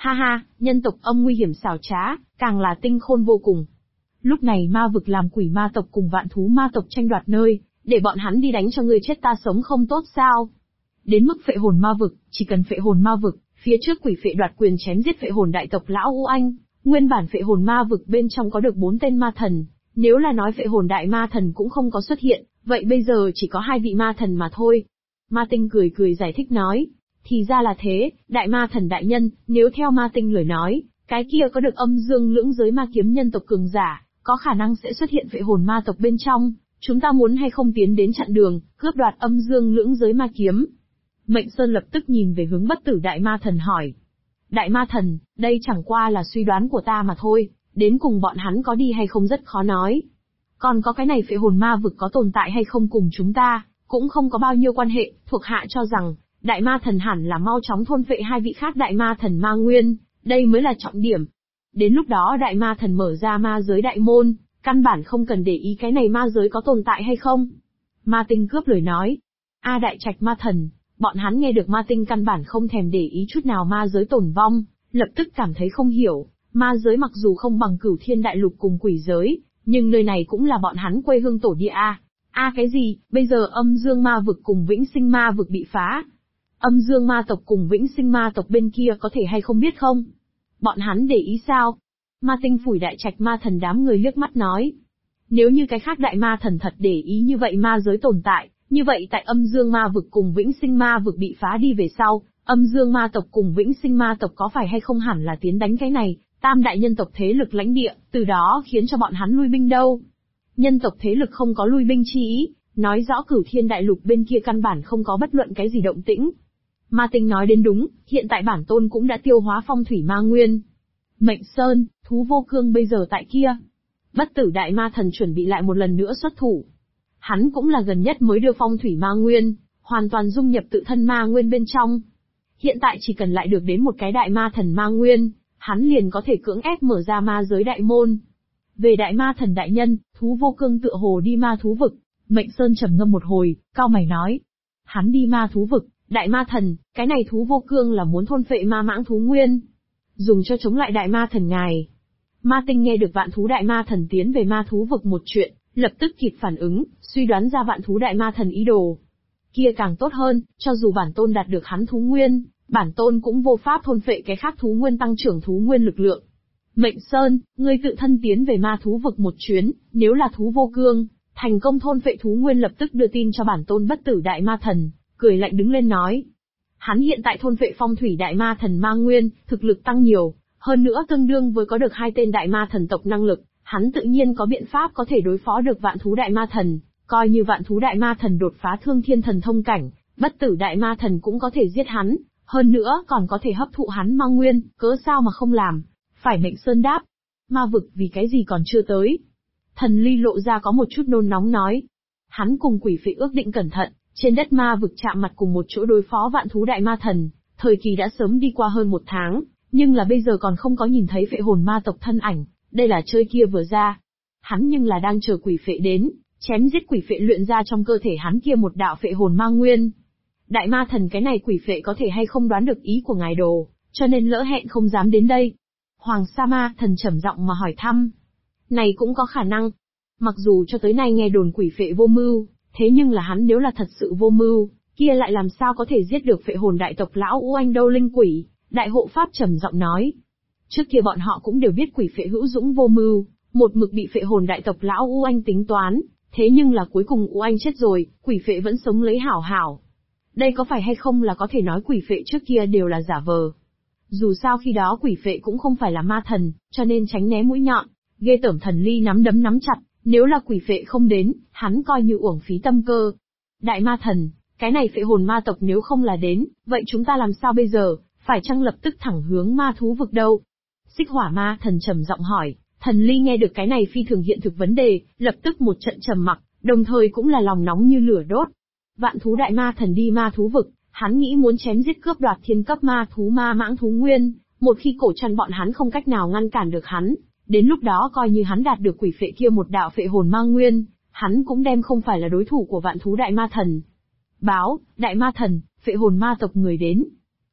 Ha ha, nhân tộc âm nguy hiểm xảo trá, càng là tinh khôn vô cùng. Lúc này ma vực làm quỷ ma tộc cùng vạn thú ma tộc tranh đoạt nơi, để bọn hắn đi đánh cho ngươi chết ta sống không tốt sao? Đến mức phệ hồn ma vực, chỉ cần phệ hồn ma vực, phía trước quỷ phệ đoạt quyền chém giết phệ hồn đại tộc lão U Anh, nguyên bản phệ hồn ma vực bên trong có được 4 tên ma thần, nếu là nói phệ hồn đại ma thần cũng không có xuất hiện, vậy bây giờ chỉ có 2 vị ma thần mà thôi. Ma Tinh cười cười giải thích nói, thì ra là thế, đại ma thần đại nhân, nếu theo Ma Tinh lời nói, cái kia có được âm dương lưỡng giới ma kiếm nhân tộc cường giả, có khả năng sẽ xuất hiện phệ hồn ma tộc bên trong, chúng ta muốn hay không tiến đến chặn đường, cướp đoạt âm dương lưỡng giới ma kiếm. Mệnh Sơn lập tức nhìn về hướng bất tử đại ma thần hỏi. Đại ma thần, đây chẳng qua là suy đoán của ta mà thôi, đến cùng bọn hắn có đi hay không rất khó nói. Còn có cái này phệ hồn ma vực có tồn tại hay không cùng chúng ta, cũng không có bao nhiêu quan hệ, thuộc hạ cho rằng, đại ma thần hẳn là mau chóng thôn phệ 2 vị khác đại ma thần ma nguyên, đây mới là trọng điểm. Đến lúc đó đại ma thần mở ra ma giới đại môn, căn bản không cần để ý cái này ma giới có tồn tại hay không. Ma Tinh cướp lời nói. Đại trạch ma thần, bọn hắn nghe được Ma Tinh căn bản không thèm để ý chút nào ma giới tổn vong, lập tức cảm thấy không hiểu, ma giới mặc dù không bằng Cửu Thiên đại lục cùng quỷ giới, nhưng nơi này cũng là bọn hắn quê hương tổ địa cái gì, bây giờ âm dương ma vực cùng vĩnh sinh ma vực bị phá. Âm dương ma tộc cùng vĩnh sinh ma tộc bên kia có thể hay không biết không? Bọn hắn để ý sao? Ma Tinh phủi đại trạch ma thần đám người liếc mắt nói. Nếu như cái khác đại ma thần thật để ý như vậy ma giới tồn tại, như vậy tại âm dương ma vực cùng vĩnh sinh ma vực bị phá đi về sau, âm dương ma tộc cùng vĩnh sinh ma tộc có phải hay không hẳn là tiến đánh cái này, tam đại nhân tộc thế lực lãnh địa, từ đó khiến cho bọn hắn lui binh đâu. Nhân tộc thế lực không có lui binh chi ý, nói rõ Cửu Thiên đại lục bên kia căn bản không có bất luận cái gì động tĩnh. Ma Tinh nói đến đúng, hiện tại bản tôn cũng đã tiêu hóa phong thủy ma nguyên. Mệnh Sơn, thú vô cương bây giờ tại kia. Bất tử đại ma thần chuẩn bị lại một lần nữa xuất thủ. Hắn cũng là gần nhất mới đưa phong thủy ma nguyên, hoàn toàn dung nhập tự thân ma nguyên bên trong. Hiện tại chỉ cần lại được đến một cái đại ma thần ma nguyên, hắn liền có thể cưỡng ép mở ra ma giới đại môn. Về đại ma thần đại nhân, thú vô cương tựa hồ đi ma thú vực. Mệnh Sơn trầm ngâm một hồi, cao mày nói. Hắn đi ma thú vực, đại ma thần, cái này thú vô cương là muốn thôn phệ ma mãng thú nguyên. Dùng cho chống lại đại ma thần ngài. Ma Tinh nghe được vạn thú đại ma thần tiến về ma thú vực một chuyện, lập tức kịp phản ứng, suy đoán ra vạn thú đại ma thần ý đồ. Kia càng tốt hơn, cho dù bản tôn đạt được hắn thú nguyên, bản tôn cũng vô pháp thôn phệ cái khác thú nguyên tăng trưởng thú nguyên lực lượng. Mệnh Sơn, ngươi tự thân tiến về ma thú vực một chuyến, nếu là thú vô cương, thành công thôn phệ thú nguyên lập tức đưa tin cho bản tôn bất tử đại ma thần, cười lạnh đứng lên nói. Hắn hiện tại thôn phệ phong thủy đại ma thần ma nguyên, thực lực tăng nhiều, hơn nữa tương đương với có được 2 tên đại ma thần tộc năng lực, hắn tự nhiên có biện pháp có thể đối phó được vạn thú đại ma thần, coi như vạn thú đại ma thần đột phá thương thiên thần thông cảnh, bất tử đại ma thần cũng có thể giết hắn, hơn nữa còn có thể hấp thụ hắn ma nguyên, cớ sao mà không làm. Phải. Mệnh Sơn đáp. Ma vực vì cái gì còn chưa tới? Thần Ly lộ ra có một chút nôn nóng nói. Hắn cùng quỷ phệ ước định cẩn thận, trên đất ma vực chạm mặt cùng một chỗ đối phó vạn thú đại ma thần, thời kỳ đã sớm đi qua hơn 1 tháng, nhưng là bây giờ còn không có nhìn thấy phệ hồn ma tộc thân ảnh, đây là chơi kia vừa ra. Hắn nhưng là đang chờ quỷ phệ đến, chém giết quỷ phệ luyện ra trong cơ thể hắn kia một đạo phệ hồn ma nguyên. Đại ma thần cái này quỷ phệ có thể hay không đoán được ý của ngài đồ, cho nên lỡ hẹn không dám đến đây. Hoàng Sa Ma thần trầm giọng mà hỏi thăm. Này cũng có khả năng. Mặc dù cho tới nay nghe đồn quỷ phệ vô mưu, thế nhưng là hắn nếu là thật sự vô mưu, kia lại làm sao có thể giết được phệ hồn đại tộc lão U Anh đâu linh quỷ, đại hộ pháp trầm giọng nói. Trước kia bọn họ cũng đều biết quỷ phệ hữu dũng vô mưu, một mực bị phệ hồn đại tộc lão U Anh tính toán, thế nhưng là cuối cùng U Anh chết rồi, quỷ phệ vẫn sống lấy hảo hảo. Đây có phải hay không là có thể nói quỷ phệ trước kia đều là giả vờ. Dù sao khi đó quỷ phệ cũng không phải là ma thần, cho nên tránh né mũi nhọn, ghê tởm. Thần Ly nắm đấm nắm chặt, nếu là quỷ phệ không đến, hắn coi như uổng phí tâm cơ. Đại ma thần, cái này phệ hồn ma tộc nếu không là đến, vậy chúng ta làm sao bây giờ, phải chăng lập tức thẳng hướng ma thú vực đâu? Xích Hỏa Ma thần trầm giọng hỏi. Thần Ly nghe được cái này phi thường hiện thực vấn đề, lập tức một trận trầm mặc, đồng thời cũng là lòng nóng như lửa đốt. Vạn thú đại ma thần đi ma thú vực, hắn nghĩ muốn chém giết cướp đoạt thiên cấp ma thú ma mãng thú nguyên, một khi cổ trăn bọn hắn không cách nào ngăn cản được hắn, đến lúc đó coi như hắn đạt được quỷ phệ kia một đạo phệ hồn ma nguyên, hắn cũng đem không phải là đối thủ của vạn thú đại ma thần. Báo, đại ma thần, phệ hồn ma tộc người đến.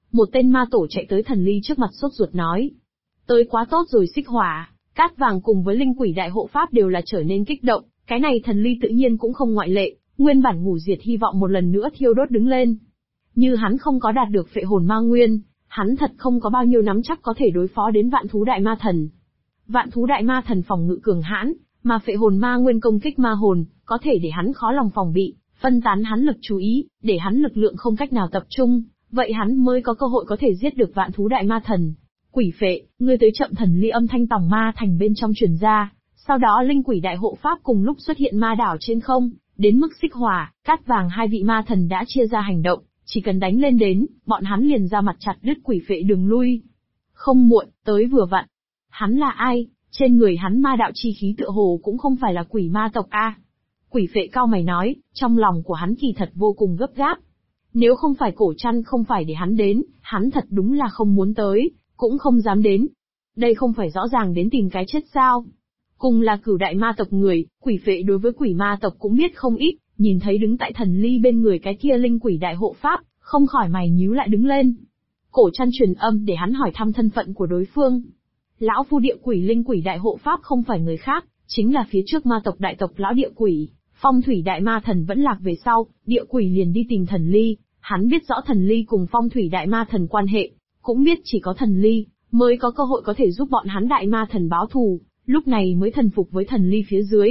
Một tên ma tổ chạy tới Thần Ly trước mặt sốt ruột nói. Tới quá tốt rồi Xích Hỏa, Cát Vàng cùng với linh quỷ đại hộ pháp đều là trở nên kích động, cái này Thần Ly tự nhiên cũng không ngoại lệ, nguyên bản ngủ diệt hy vọng một lần nữa thiêu đốt đứng lên. Như hắn không có đạt được phệ hồn ma nguyên, hắn thật không có bao nhiêu nắm chắc có thể đối phó đến vạn thú đại ma thần. Vạn thú đại ma thần phòng ngự cường hãn, mà phệ hồn ma nguyên công kích ma hồn, có thể để hắn khó lòng phòng bị, phân tán hắn lực chú ý, để hắn lực lượng không cách nào tập trung, vậy hắn mới có cơ hội có thể giết được vạn thú đại ma thần. Quỷ phệ, ngươi tới chậm. Thần Ly âm thanh tòng ma thành bên trong truyền ra, sau đó linh quỷ đại hộ pháp cùng lúc xuất hiện ma đảo trên không, đến mức Xích Hỏa, Cát Vàng hai vị ma thần đã chia ra hành động, chỉ cần đánh lên đến, bọn hắn liền ra mặt chặt đứt quỷ phệ đường lui. Không muộn, tới vừa vặn. Hắn là ai? Trên người hắn ma đạo chi khí tựa hồ cũng không phải là quỷ ma tộc a. Quỷ phệ cau mày nói, trong lòng của hắn kỳ thật vô cùng gấp gáp. Nếu không phải Cổ Trăn không phải để hắn đến, hắn thật đúng là không muốn tới, cũng không dám đến. Đây không phải rõ ràng đến tìm cái chết sao? Cùng là Cửu đại ma tộc người, quỷ phệ đối với quỷ ma tộc cũng biết không ít, nhìn thấy đứng tại Thần Ly bên người cái kia linh quỷ đại hộ pháp, không khỏi mày nhíu lại đứng lên. Cổ Trăn truyền âm để hắn hỏi thăm thân phận của đối phương. Lão phu địa quỷ linh quỷ đại hộ pháp không phải người khác, chính là phía trước ma tộc đại tộc lão địa quỷ, Phong thủy đại ma thần vẫn lạc về sau, địa quỷ liền đi tìm Thần Ly, hắn biết rõ Thần Ly cùng Phong thủy đại ma thần quan hệ, cũng biết chỉ có Thần Ly mới có cơ hội có thể giúp bọn hắn đại ma thần báo thù, lúc này mới thần phục với Thần Ly phía dưới.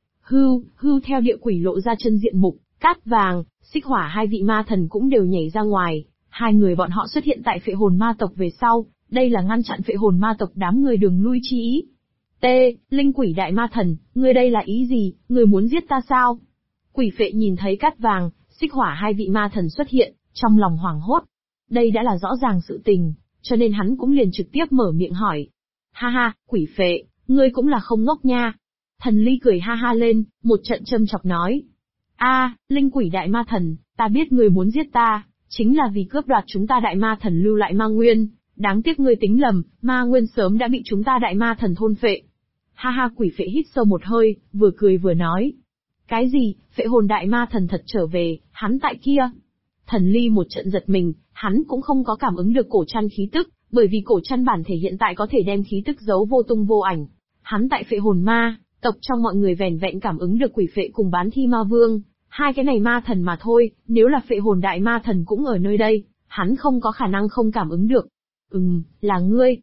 Hưu theo địa quỷ lộ ra chân diện mục, Cát Vàng, Xích Hỏa hai vị ma thần cũng đều nhảy ra ngoài, hai người bọn họ xuất hiện tại phệ hồn ma tộc về sau, đây là ngăn chặn phệ hồn ma tộc đám người đường lui chi ý. Linh quỷ đại ma thần, ngươi đây là ý gì, ngươi muốn giết ta sao? Quỷ phệ nhìn thấy Cát Vàng, Xích Hỏa hai vị ma thần xuất hiện, trong lòng hoảng hốt. Đây đã là rõ ràng sự tình, cho nên hắn cũng liền trực tiếp mở miệng hỏi. Ha ha, quỷ phệ, ngươi cũng là không ngốc nha. Thần Ly cười ha ha lên, một trận châm chọc nói. Linh quỷ đại ma thần, ta biết ngươi muốn giết ta, chính là vì cướp đoạt chúng ta đại ma thần lưu lại ma nguyên, đáng tiếc ngươi tính lầm, ma nguyên sớm đã bị chúng ta đại ma thần thôn phệ. Ha ha, quỷ phệ hít sâu một hơi, vừa cười vừa nói. Cái gì, phệ hồn đại ma thần thật trở về, hắn tại kia. Thần Ly một trận giật mình, hắn cũng không có cảm ứng được cổ trăn khí tức, bởi vì cổ trăn bản thể hiện tại có thể đem khí tức giấu vô tung vô ảnh. Hắn tại phệ hồn ma tộc trong mọi người vẻn vẹn cảm ứng được quỷ phệ cùng bán thi ma vương, hai cái này ma thần mà thôi, nếu là phệ hồn đại ma thần cũng ở nơi đây, hắn không có khả năng không cảm ứng được. Là ngươi.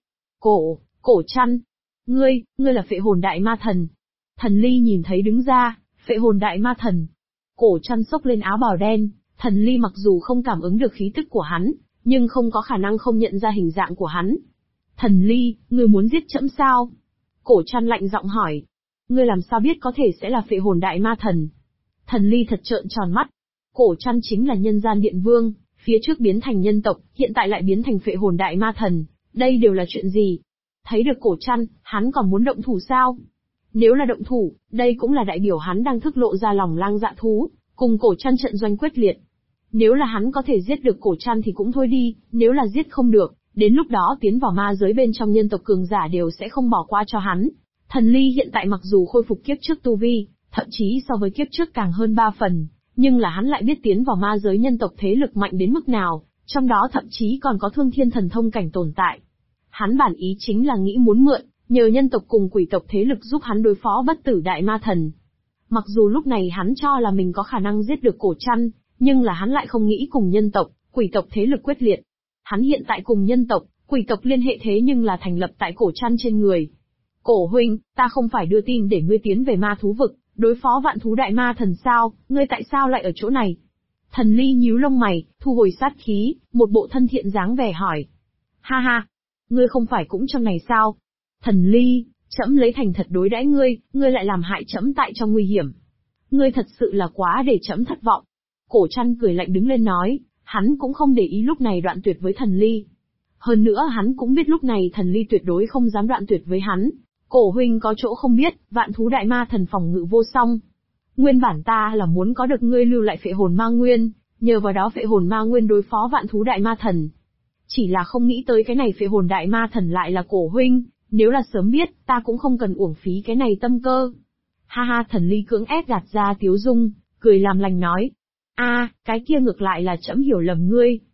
Cổ trăn. Ngươi là phệ hồn đại ma thần. Thần Ly nhìn thấy đứng ra, phệ hồn đại ma thần. Cổ trăn xốc lên áo bào đen, Thần Ly mặc dù không cảm ứng được khí tức của hắn, nhưng không có khả năng không nhận ra hình dạng của hắn. Thần Ly, ngươi muốn giết trẫm sao? Cổ trăn lạnh giọng hỏi. Ngươi làm sao biết có thể sẽ là phệ hồn đại ma thần? Thần Ly thật trợn tròn mắt. Cổ trăn chính là nhân gian điện vương, phía trước biến thành nhân tộc, hiện tại lại biến thành phệ hồn đại ma thần, đây đều là chuyện gì? Thấy được cổ trăn, hắn còn muốn động thủ sao? Nếu là động thủ, đây cũng là đại biểu hắn đang thức lộ ra lòng lang dạ thú, cùng cổ trăn trận doanh quyết liệt. Nếu là hắn có thể giết được cổ trăn thì cũng thôi đi, nếu là giết không được, đến lúc đó tiến vào ma giới bên trong nhân tộc cường giả đều sẽ không bỏ qua cho hắn. Thần Ly hiện tại mặc dù khôi phục kiếp trước tu vi, thậm chí so với kiếp trước càng hơn 3 phần, nhưng là hắn lại biết tiến vào ma giới nhân tộc thế lực mạnh đến mức nào, trong đó thậm chí còn có thương thiên thần thông cảnh tồn tại. Hắn bản ý chính là nghĩ muốn mượn, nhờ nhân tộc cùng quỷ tộc thế lực giúp hắn đối phó bất tử đại ma thần. Mặc dù lúc này hắn cho là mình có khả năng giết được cổ trăn, nhưng là hắn lại không nghĩ cùng nhân tộc, quỷ tộc thế lực quyết liệt. Hắn hiện tại cùng nhân tộc, quỷ tộc liên hệ thế nhưng là thành lập tại cổ trăn trên người. Cổ huynh, ta không phải đưa tin để ngươi tiến về ma thú vực, đối phó vạn thú đại ma thần sao, ngươi tại sao lại ở chỗ này? Thần Ly nhíu lông mày, thu hồi sát khí, một bộ thân thiện dáng vẻ hỏi. Ha ha, ngươi không phải cũng trong này sao? Thần Ly, trẫm lấy thành thật đối đãi ngươi lại làm hại trẫm tại trong nguy hiểm. Ngươi thật sự là quá để trẫm thất vọng. Cổ trăn cười lạnh đứng lên nói, hắn cũng không để ý lúc này đoạn tuyệt với Thần Ly. Hơn nữa hắn cũng biết lúc này Thần Ly tuyệt đối không dám đoạn tuyệt với hắn. Cổ huynh có chỗ không biết, vạn thú đại ma thần phòng ngự vô song. Nguyên bản ta là muốn có được ngươi lưu lại phệ hồn ma nguyên, nhờ vào đó phệ hồn ma nguyên đối phó vạn thú đại ma thần. Chỉ là không nghĩ tới cái này phệ hồn đại ma thần lại là cổ huynh, nếu là sớm biết, ta cũng không cần uổng phí cái này tâm cơ. Ha ha, Thần Ly cưỡng ép gạt ra tiếu dung, cười làm lành nói. Cái kia ngược lại là trẫm hiểu lầm ngươi.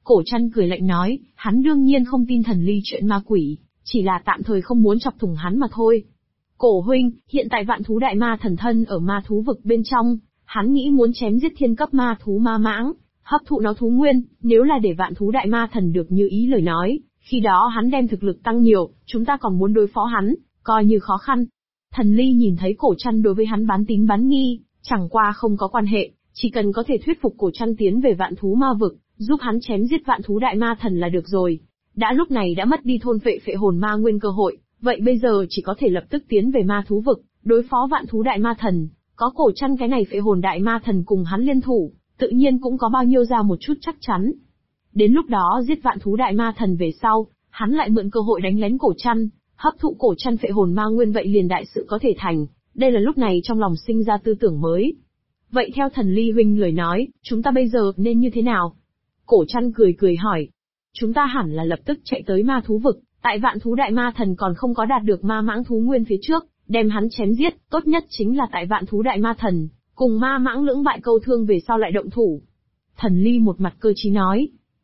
Cổ Trăn cười lạnh nói, hắn đương nhiên không tin Thần Ly chuyện ma quỷ, chỉ là tạm thời không muốn chọc thủng hắn mà thôi. Cổ huynh, hiện tại vạn thú đại ma thần thân ở ma thú vực bên trong, hắn nghĩ muốn chém giết thiên cấp ma thú ma mãng, hấp thụ nó thú nguyên, nếu là để vạn thú đại ma thần được như ý lời nói, khi đó hắn đem thực lực tăng nhiều, chúng ta còn muốn đối phó hắn, coi như khó khăn. Thần Ly nhìn thấy Cổ Trăn đối với hắn bán tín bán nghi, chẳng qua không có quan hệ, chỉ cần có thể thuyết phục Cổ Trăn tiến về vạn thú ma vực, giúp hắn chém giết vạn thú đại ma thần là được rồi. Đã lúc này đã mất đi thôn vệ phệ hồn ma nguyên cơ hội, vậy bây giờ chỉ có thể lập tức tiến về ma thú vực, đối phó vạn thú đại ma thần. Có Cổ Trăn cái này phệ hồn đại ma thần cùng hắn liên thủ, tự nhiên cũng có bao nhiêu ra một chút chắc chắn. Đến lúc đó giết vạn thú đại ma thần về sau, hắn lại mượn cơ hội đánh lén Cổ Trăn, hấp thụ Cổ Trăn phệ hồn ma nguyên, vậy liền đại sự có thể thành. Đây là lúc này trong lòng sinh ra tư tưởng mới. Vậy theo Thần Ly huynh lời nói, chúng ta bây giờ nên như thế nào? Cổ Trăn cười cười hỏi. Chúng ta hẳn là lập tức chạy tới ma thú vực, tại vạn thú đại ma thần còn không có đạt được ma mãng thú nguyên phía trước, đem hắn chém giết, tốt nhất chính là tại vạn thú đại ma thần, cùng ma mãng lưỡng bại câu thương về sau lại động thủ. Thần Ly một mặt cơ trí nói.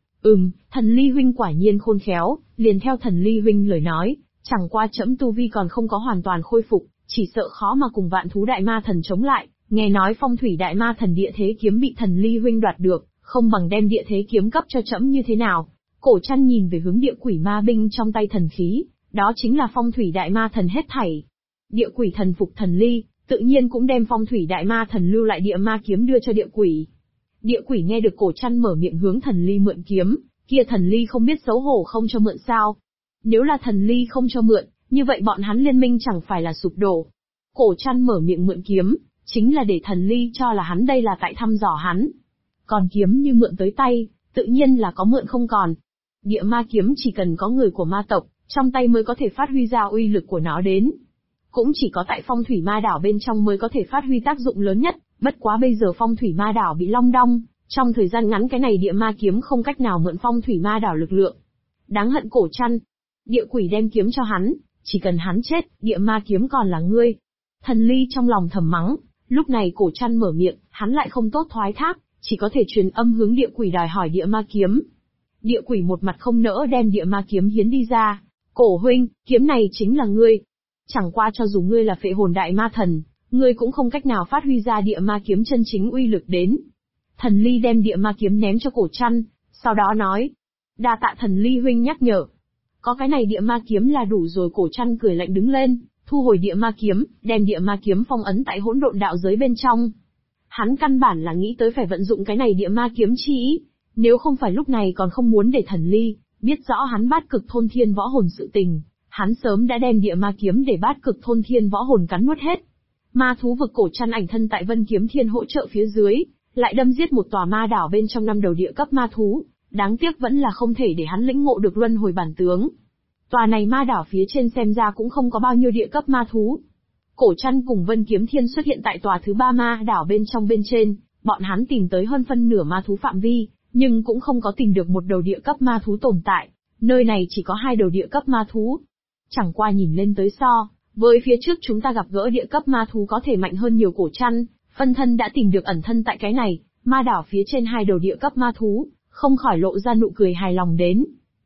Thần Ly huynh quả nhiên khôn khéo, liền theo Thần Ly huynh lời nói, chẳng qua trẫm tu vi còn không có hoàn toàn khôi phục, chỉ sợ khó mà cùng vạn thú đại ma thần chống lại, nghe nói phong thủy đại ma thần địa thế kiếm bị Thần Ly huynh đoạt được, không bằng đem địa thế kiếm cấp cho trẫm như thế nào. Cổ Trăn nhìn về hướng địa quỷ ma binh trong tay thần khí, đó chính là phong thủy đại ma thần hết thảy. Địa quỷ thần phục Thần Ly, tự nhiên cũng đem phong thủy đại ma thần lưu lại địa ma kiếm đưa cho địa quỷ. Địa quỷ nghe được Cổ Trăn mở miệng hướng Thần Ly mượn kiếm, kia Thần Ly không biết xấu hổ không cho mượn sao? Nếu là Thần Ly không cho mượn, như vậy bọn hắn liên minh chẳng phải là sụp đổ. Cổ Trăn mở miệng mượn kiếm, chính là để Thần Ly cho là hắn đây là tại thăm dò hắn. Còn kiếm như mượn tới tay, tự nhiên là có mượn không còn. Địa ma kiếm chỉ cần có người của ma tộc, trong tay mới có thể phát huy ra uy lực của nó đến. Cũng chỉ có tại phong thủy ma đảo bên trong mới có thể phát huy tác dụng lớn nhất, bất quá bây giờ phong thủy ma đảo bị long đong, trong thời gian ngắn cái này địa ma kiếm không cách nào mượn phong thủy ma đảo lực lượng. Đáng hận Cổ Trăn. Địa quỷ đem kiếm cho hắn, chỉ cần hắn chết, địa ma kiếm còn là ngươi. Thần Ly trong lòng thầm mắng, lúc này Cổ Trăn mở miệng, hắn lại không tốt thoái thác, chỉ có thể truyền âm hướng địa quỷ đòi hỏi địa ma kiếm. Địa quỷ một mặt không nỡ đem địa ma kiếm hiến đi ra. Cổ huynh, kiếm này chính là ngươi. Chẳng qua cho dù ngươi là phệ hồn đại ma thần, ngươi cũng không cách nào phát huy ra địa ma kiếm chân chính uy lực đến. Thần Ly đem địa ma kiếm ném cho Cổ Trăn, sau đó nói. Đa tạ Thần Ly huynh nhắc nhở. Có cái này địa ma kiếm là đủ rồi. Cổ Trăn cười lạnh đứng lên, thu hồi địa ma kiếm, đem địa ma kiếm phong ấn tại hỗn độn đạo giới bên trong. Hắn căn bản là nghĩ tới phải vận dụng cái này địa ma kiếm chi ý, nếu không phải lúc này còn không muốn để Thần Ly biết rõ hắn bát cực thôn thiên võ hồn sự tình, hắn sớm đã đem địa ma kiếm để bát cực thôn thiên võ hồn cắn nuốt hết. Ma thú vực Cổ Trăn ảnh thân tại Vân Kiếm Thiên hỗ trợ phía dưới, lại đâm giết một tòa ma đảo bên trong 5 đầu địa cấp ma thú, đáng tiếc vẫn là không thể để hắn lĩnh ngộ được luân hồi bản tướng. Tòa này ma đảo phía trên xem ra cũng không có bao nhiêu địa cấp ma thú. Cổ Trăn cùng Vân Kiếm Thiên xuất hiện tại tòa thứ 3 ma đảo bên trong bên trên, bọn hắn tìm tới hơn phân nửa ma thú phạm vi, nhưng cũng không có tìm được một đầu địa cấp ma thú tồn tại, nơi này chỉ có 2 đầu địa cấp ma thú. Chẳng qua nhìn lên tới so, với phía trước chúng ta gặp gỡ địa cấp ma thú có thể mạnh hơn nhiều. Cổ Trăn, phân thân đã tìm được ẩn thân tại cái này, ma đảo phía trên 2 đầu địa cấp ma thú, không khỏi lộ ra nụ cười hài lòng đến.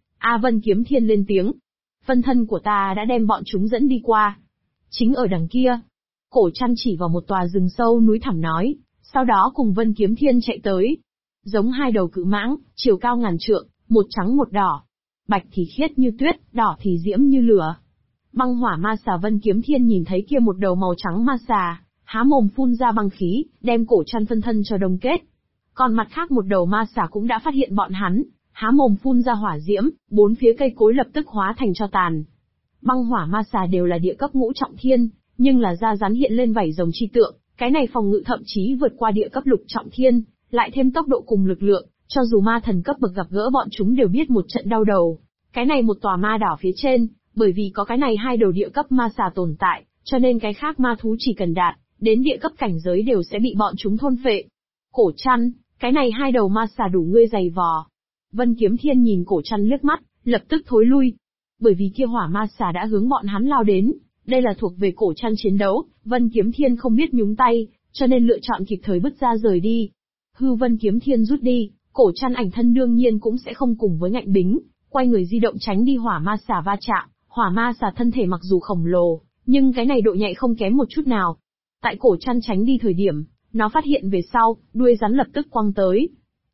Vân Kiếm Thiên lên tiếng. Phân thân của ta đã đem bọn chúng dẫn đi qua. Chính ở đằng kia. Cổ Trăn chỉ vào một tòa rừng sâu núi thẳm nói, sau đó cùng Vân Kiếm Thiên chạy tới. Giống 2 đầu cự mãng, chiều cao ngàn trượng, một trắng một đỏ. Bạch thì khiết như tuyết, đỏ thì diễm như lửa. Băng hỏa ma xà Vân Kiếm Thiên nhìn thấy kia một đầu màu trắng ma xà, há mồm phun ra băng khí, đem Cổ Trăn phân thân cho đông kết. Còn mặt khác một đầu ma xà cũng đã phát hiện bọn hắn, há mồm phun ra hỏa diễm, 4 phía cây cối lập tức hóa thành tro tàn. Băng hỏa ma xà đều là địa cấp ngũ trọng thiên, nhưng là da rắn hiện lên vảy rồng chi tượng, cái này phòng ngự thậm chí vượt qua địa cấp lục trọng thiên, lại thêm tốc độ cùng lực lượng, cho dù ma thần cấp bậc gặp gỡ bọn chúng đều biết một trận đau đầu. Cái này một tòa ma đảo phía trên, bởi vì có cái này 2 đầu địa cấp ma xà tồn tại, cho nên cái khác ma thú chỉ cần đạt đến địa cấp cảnh giới đều sẽ bị bọn chúng thôn phệ. Cổ Trăn, cái này 2 đầu ma xà đủ ngươi giày vò. Vân Kiếm Thiên nhìn Cổ Trăn liếc mắt, lập tức thối lui. Bởi vì kia hỏa ma xà đã hướng bọn hắn lao đến, đây là thuộc về Cổ Trăn chiến đấu, Vân Kiếm Thiên không biết nhúng tay, cho nên lựa chọn kịp thời bứt ra rời đi. Vân Kiếm Thiên rút đi, Cổ Trăn ảnh thân đương nhiên cũng sẽ không cùng với Ngạnh Bính, quay người di động tránh đi hỏa ma xà va chạm. Hỏa ma xà thân thể mặc dù khổng lồ, nhưng cái này độ nhạy không kém một chút nào. Tại Cổ Trăn tránh đi thời điểm, nó phát hiện về sau, đuôi rắn lập tức quăng tới.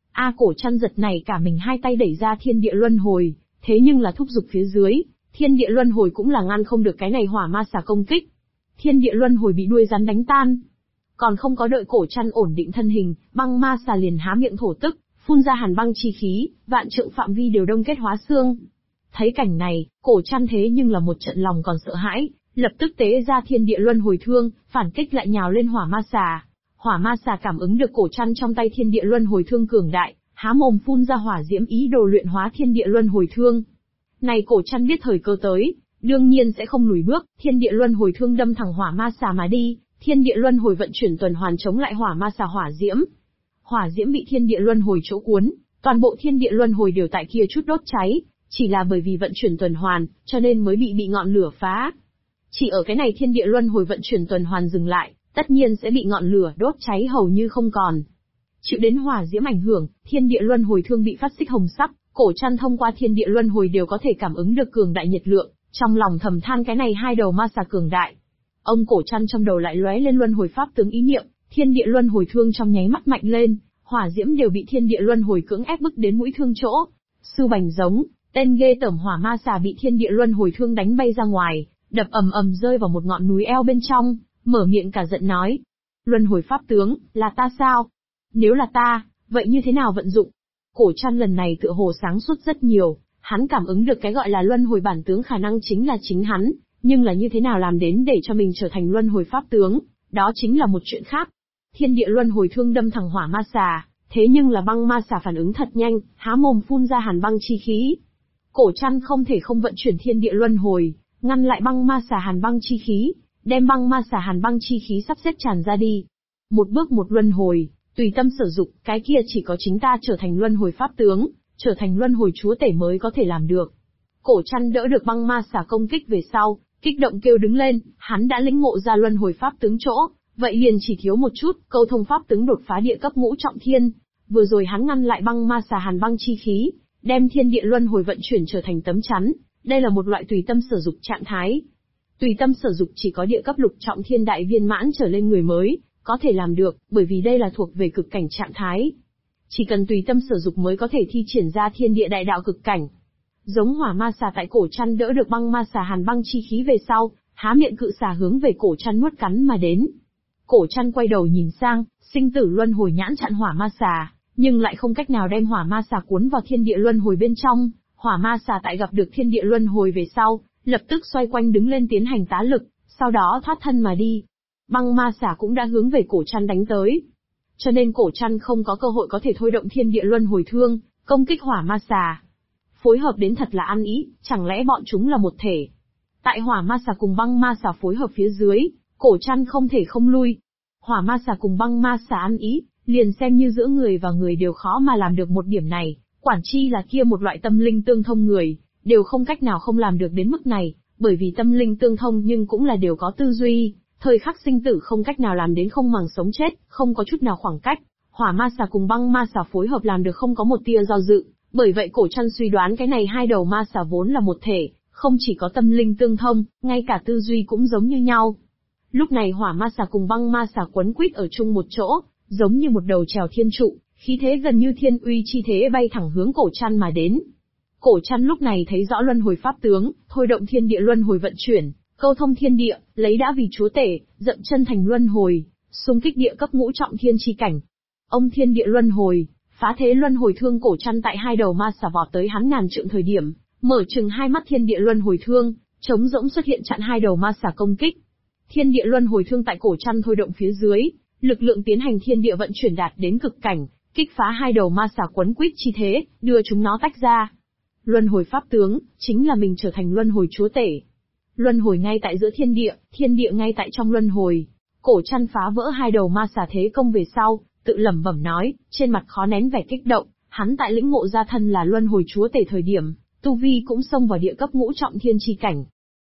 Cổ Trăn giật này cả mình hai tay đẩy ra thiên địa luân hồi, thế nhưng là thúc giục phía dưới, thiên địa luân hồi cũng là ngăn không được cái này hỏa ma xà công kích. Thiên địa luân hồi bị đuôi rắn đánh tan. Còn không có đợi Cổ Trăn ổn định thân hình, băng ma xà liền há miệng thổ tức, phun ra hàn băng chi khí, vạn trượng phạm vi đều đông kết hóa xương. Thấy cảnh này, Cổ Trăn thế nhưng là một trận lòng còn sợ hãi, lập tức tế ra thiên địa luân hồi thương, phản kích lại nhào lên hỏa ma xà. Hỏa ma xà cảm ứng được Cổ Trăn trong tay thiên địa luân hồi thương cường đại, há mồm phun ra hỏa diễm ý đồ luyện hóa thiên địa luân hồi thương. Này Cổ Trăn biết thời cơ tới, đương nhiên sẽ không lùi bước, thiên địa luân hồi thương đâm thẳng hỏa ma xà mà đi, thiên địa luân hồi vận chuyển tuần hoàn chống lại hỏa ma xà hỏa diễm. Hỏa diễm bị thiên địa luân hồi chỗ cuốn, toàn bộ thiên địa luân hồi đều tại kia chút đốt cháy, chỉ là bởi vì vận chuyển tuần hoàn, cho nên mới bị ngọn lửa phá. Chỉ ở cái này thiên địa luân hồi vận chuyển tuần hoàn dừng lại, tất nhiên sẽ bị ngọn lửa đốt cháy hầu như không còn. Chịu đến hỏa diễm ảnh hưởng, thiên địa luân hồi thương bị phát xích hồng sắc, Cổ Trăn thông qua thiên địa luân hồi đều có thể cảm ứng được cường đại nhiệt lượng, trong lòng thầm than cái này hai đầu ma xà cường đại. Ông Cổ Trăn trong đầu lại lóe lên luân hồi pháp tướng ý niệm, thiên địa luân hồi thương trong nháy mắt mạnh lên, hỏa diễm đều bị thiên địa luân hồi cưỡng ép bức đến mũi thương chỗ. Sư bành giống, tên ghê tởm hỏa ma xà bị thiên địa luân hồi thương đánh bay ra ngoài, đập ầm ầm rơi vào một ngọn núi eo bên trong, mở miệng cả giận nói: "Luân hồi pháp tướng, là ta sao? Nếu là ta, vậy như thế nào vận dụng?" Cổ Trăn lần này tựa hồ sáng suốt rất nhiều, hắn cảm ứng được cái gọi là luân hồi bản tướng khả năng chính là chính hắn, nhưng là như thế nào làm đến để cho mình trở thành luân hồi pháp tướng, đó chính là một chuyện khác. Thiên địa luân hồi thương đâm thẳng hỏa ma xà, thế nhưng là băng ma xà phản ứng thật nhanh, há mồm phun ra hàn băng chi khí. Cổ Trăn không thể không vận chuyển thiên địa luân hồi, ngăn lại băng ma xà hàn băng chi khí, đem băng ma xà hàn băng chi khí sắp xếp tràn ra đi. Một bước một luân hồi, tùy tâm sử dụng, cái kia chỉ có chính ta trở thành luân hồi pháp tướng, trở thành luân hồi chúa tể mới có thể làm được. Cổ Trăn đỡ được băng ma xà công kích về sau, kích động kêu đứng lên, hắn đã lĩnh ngộ ra luân hồi pháp tướng chỗ, vậy liền chỉ thiếu một chút, câu thông pháp tướng đột phá địa cấp ngũ trọng thiên. Vừa rồi hắn ngăn lại băng ma xà hàn băng chi khí, đem thiên địa luân hồi vận chuyển trở thành tấm chắn, đây là một loại tùy tâm sử dụng trạng thái. Tùy tâm sử dụng chỉ có địa cấp lục trọng thiên đại viên mãn trở lên người mới có thể làm được, bởi vì đây là thuộc về cực cảnh trạng thái. Chỉ cần tùy tâm sử dụng mới có thể thi triển ra thiên địa đại đạo cực cảnh. Giống hỏa ma xà tại Cổ Trăn đỡ được băng ma xà hàn băng chi khí về sau, há miệng cự xà hướng về Cổ Trăn nuốt cắn mà đến. Cổ Trăn quay đầu nhìn sang, sinh tử luân hồi nhãn chặn hỏa ma xà, nhưng lại không cách nào đem hỏa ma xà cuốn vào thiên địa luân hồi bên trong. Hỏa ma xà tại gặp được thiên địa luân hồi về sau, lập tức xoay quanh đứng lên tiến hành tá lực, sau đó thoát thân mà đi. Băng ma xà cũng đã hướng về Cổ Trăn đánh tới. Cho nên Cổ Trăn không có cơ hội có thể thôi động thiên địa luân hồi thương, công kích hỏa ma xà. Phối hợp đến thật là ăn ý, chẳng lẽ bọn chúng là một thể. Tại hỏa ma xà cùng băng ma xà phối hợp phía dưới, Cổ Trăn không thể không lui. Hỏa ma xà cùng băng ma xà ăn ý, liền xem như giữa người và người đều khó mà làm được một điểm này, quản chi là kia một loại tâm linh tương thông người, đều không cách nào không làm được đến mức này, bởi vì tâm linh tương thông nhưng cũng là đều có tư duy, thời khắc sinh tử không cách nào làm đến không màng sống chết, không có chút nào khoảng cách. Hỏa ma xà cùng băng ma xà phối hợp làm được không có một tia do dự, bởi vậy Cổ Trăn suy đoán cái này hai đầu ma xà vốn là một thể, không chỉ có tâm linh tương thông, ngay cả tư duy cũng giống như nhau. Lúc này hỏa ma xà cùng băng ma xà quấn quýt ở chung một chỗ, giống như một đầu trèo thiên trụ, khí thế gần như thiên uy chi thế bay thẳng hướng Cổ Trăn mà đến. Cổ Trăn lúc này thấy rõ luân hồi pháp tướng, thôi động thiên địa luân hồi vận chuyển, câu thông thiên địa, lấy đã vì chúa tể, dậm chân thành luân hồi, xung kích địa cấp ngũ trọng thiên chi cảnh. Ông thiên địa luân hồi, phá thế luân hồi thương. Cổ Trăn tại hai đầu ma xà vọt tới hắn ngàn trượng thời điểm, mở trừng hai mắt thiên địa luân hồi thương, trống rỗng xuất hiện chặn hai đầu ma xà công kích. Thiên địa luân hồi thương tại Cổ Trăn thôi động phía dưới, lực lượng tiến hành thiên địa vận chuyển đạt đến cực cảnh, kích phá hai đầu ma xà quấn quýt chi thế, đưa chúng nó tách ra. Luân hồi pháp tướng, chính là mình trở thành luân hồi chúa tể. Luân hồi ngay tại giữa thiên địa ngay tại trong luân hồi. Cổ Trăn phá vỡ hai đầu ma xà thế công về sau, tự lẩm bẩm nói, trên mặt khó nén vẻ kích động, hắn tại lĩnh ngộ ra thân là luân hồi chúa tể thời điểm, tu vi cũng xông vào địa cấp ngũ trọng thiên chi cảnh.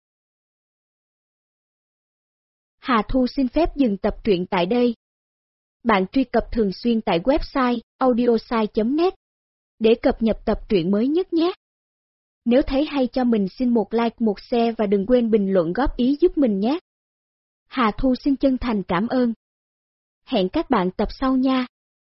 Hà Thu xin phép dừng tập truyện tại đây. Bạn truy cập thường xuyên tại website audiosai.net để cập nhật tập truyện mới nhất nhé. Nếu thấy hay cho mình xin một like, một share và đừng quên bình luận góp ý giúp mình nhé. Hà Thu xin chân thành cảm ơn. Hẹn các bạn tập sau nha.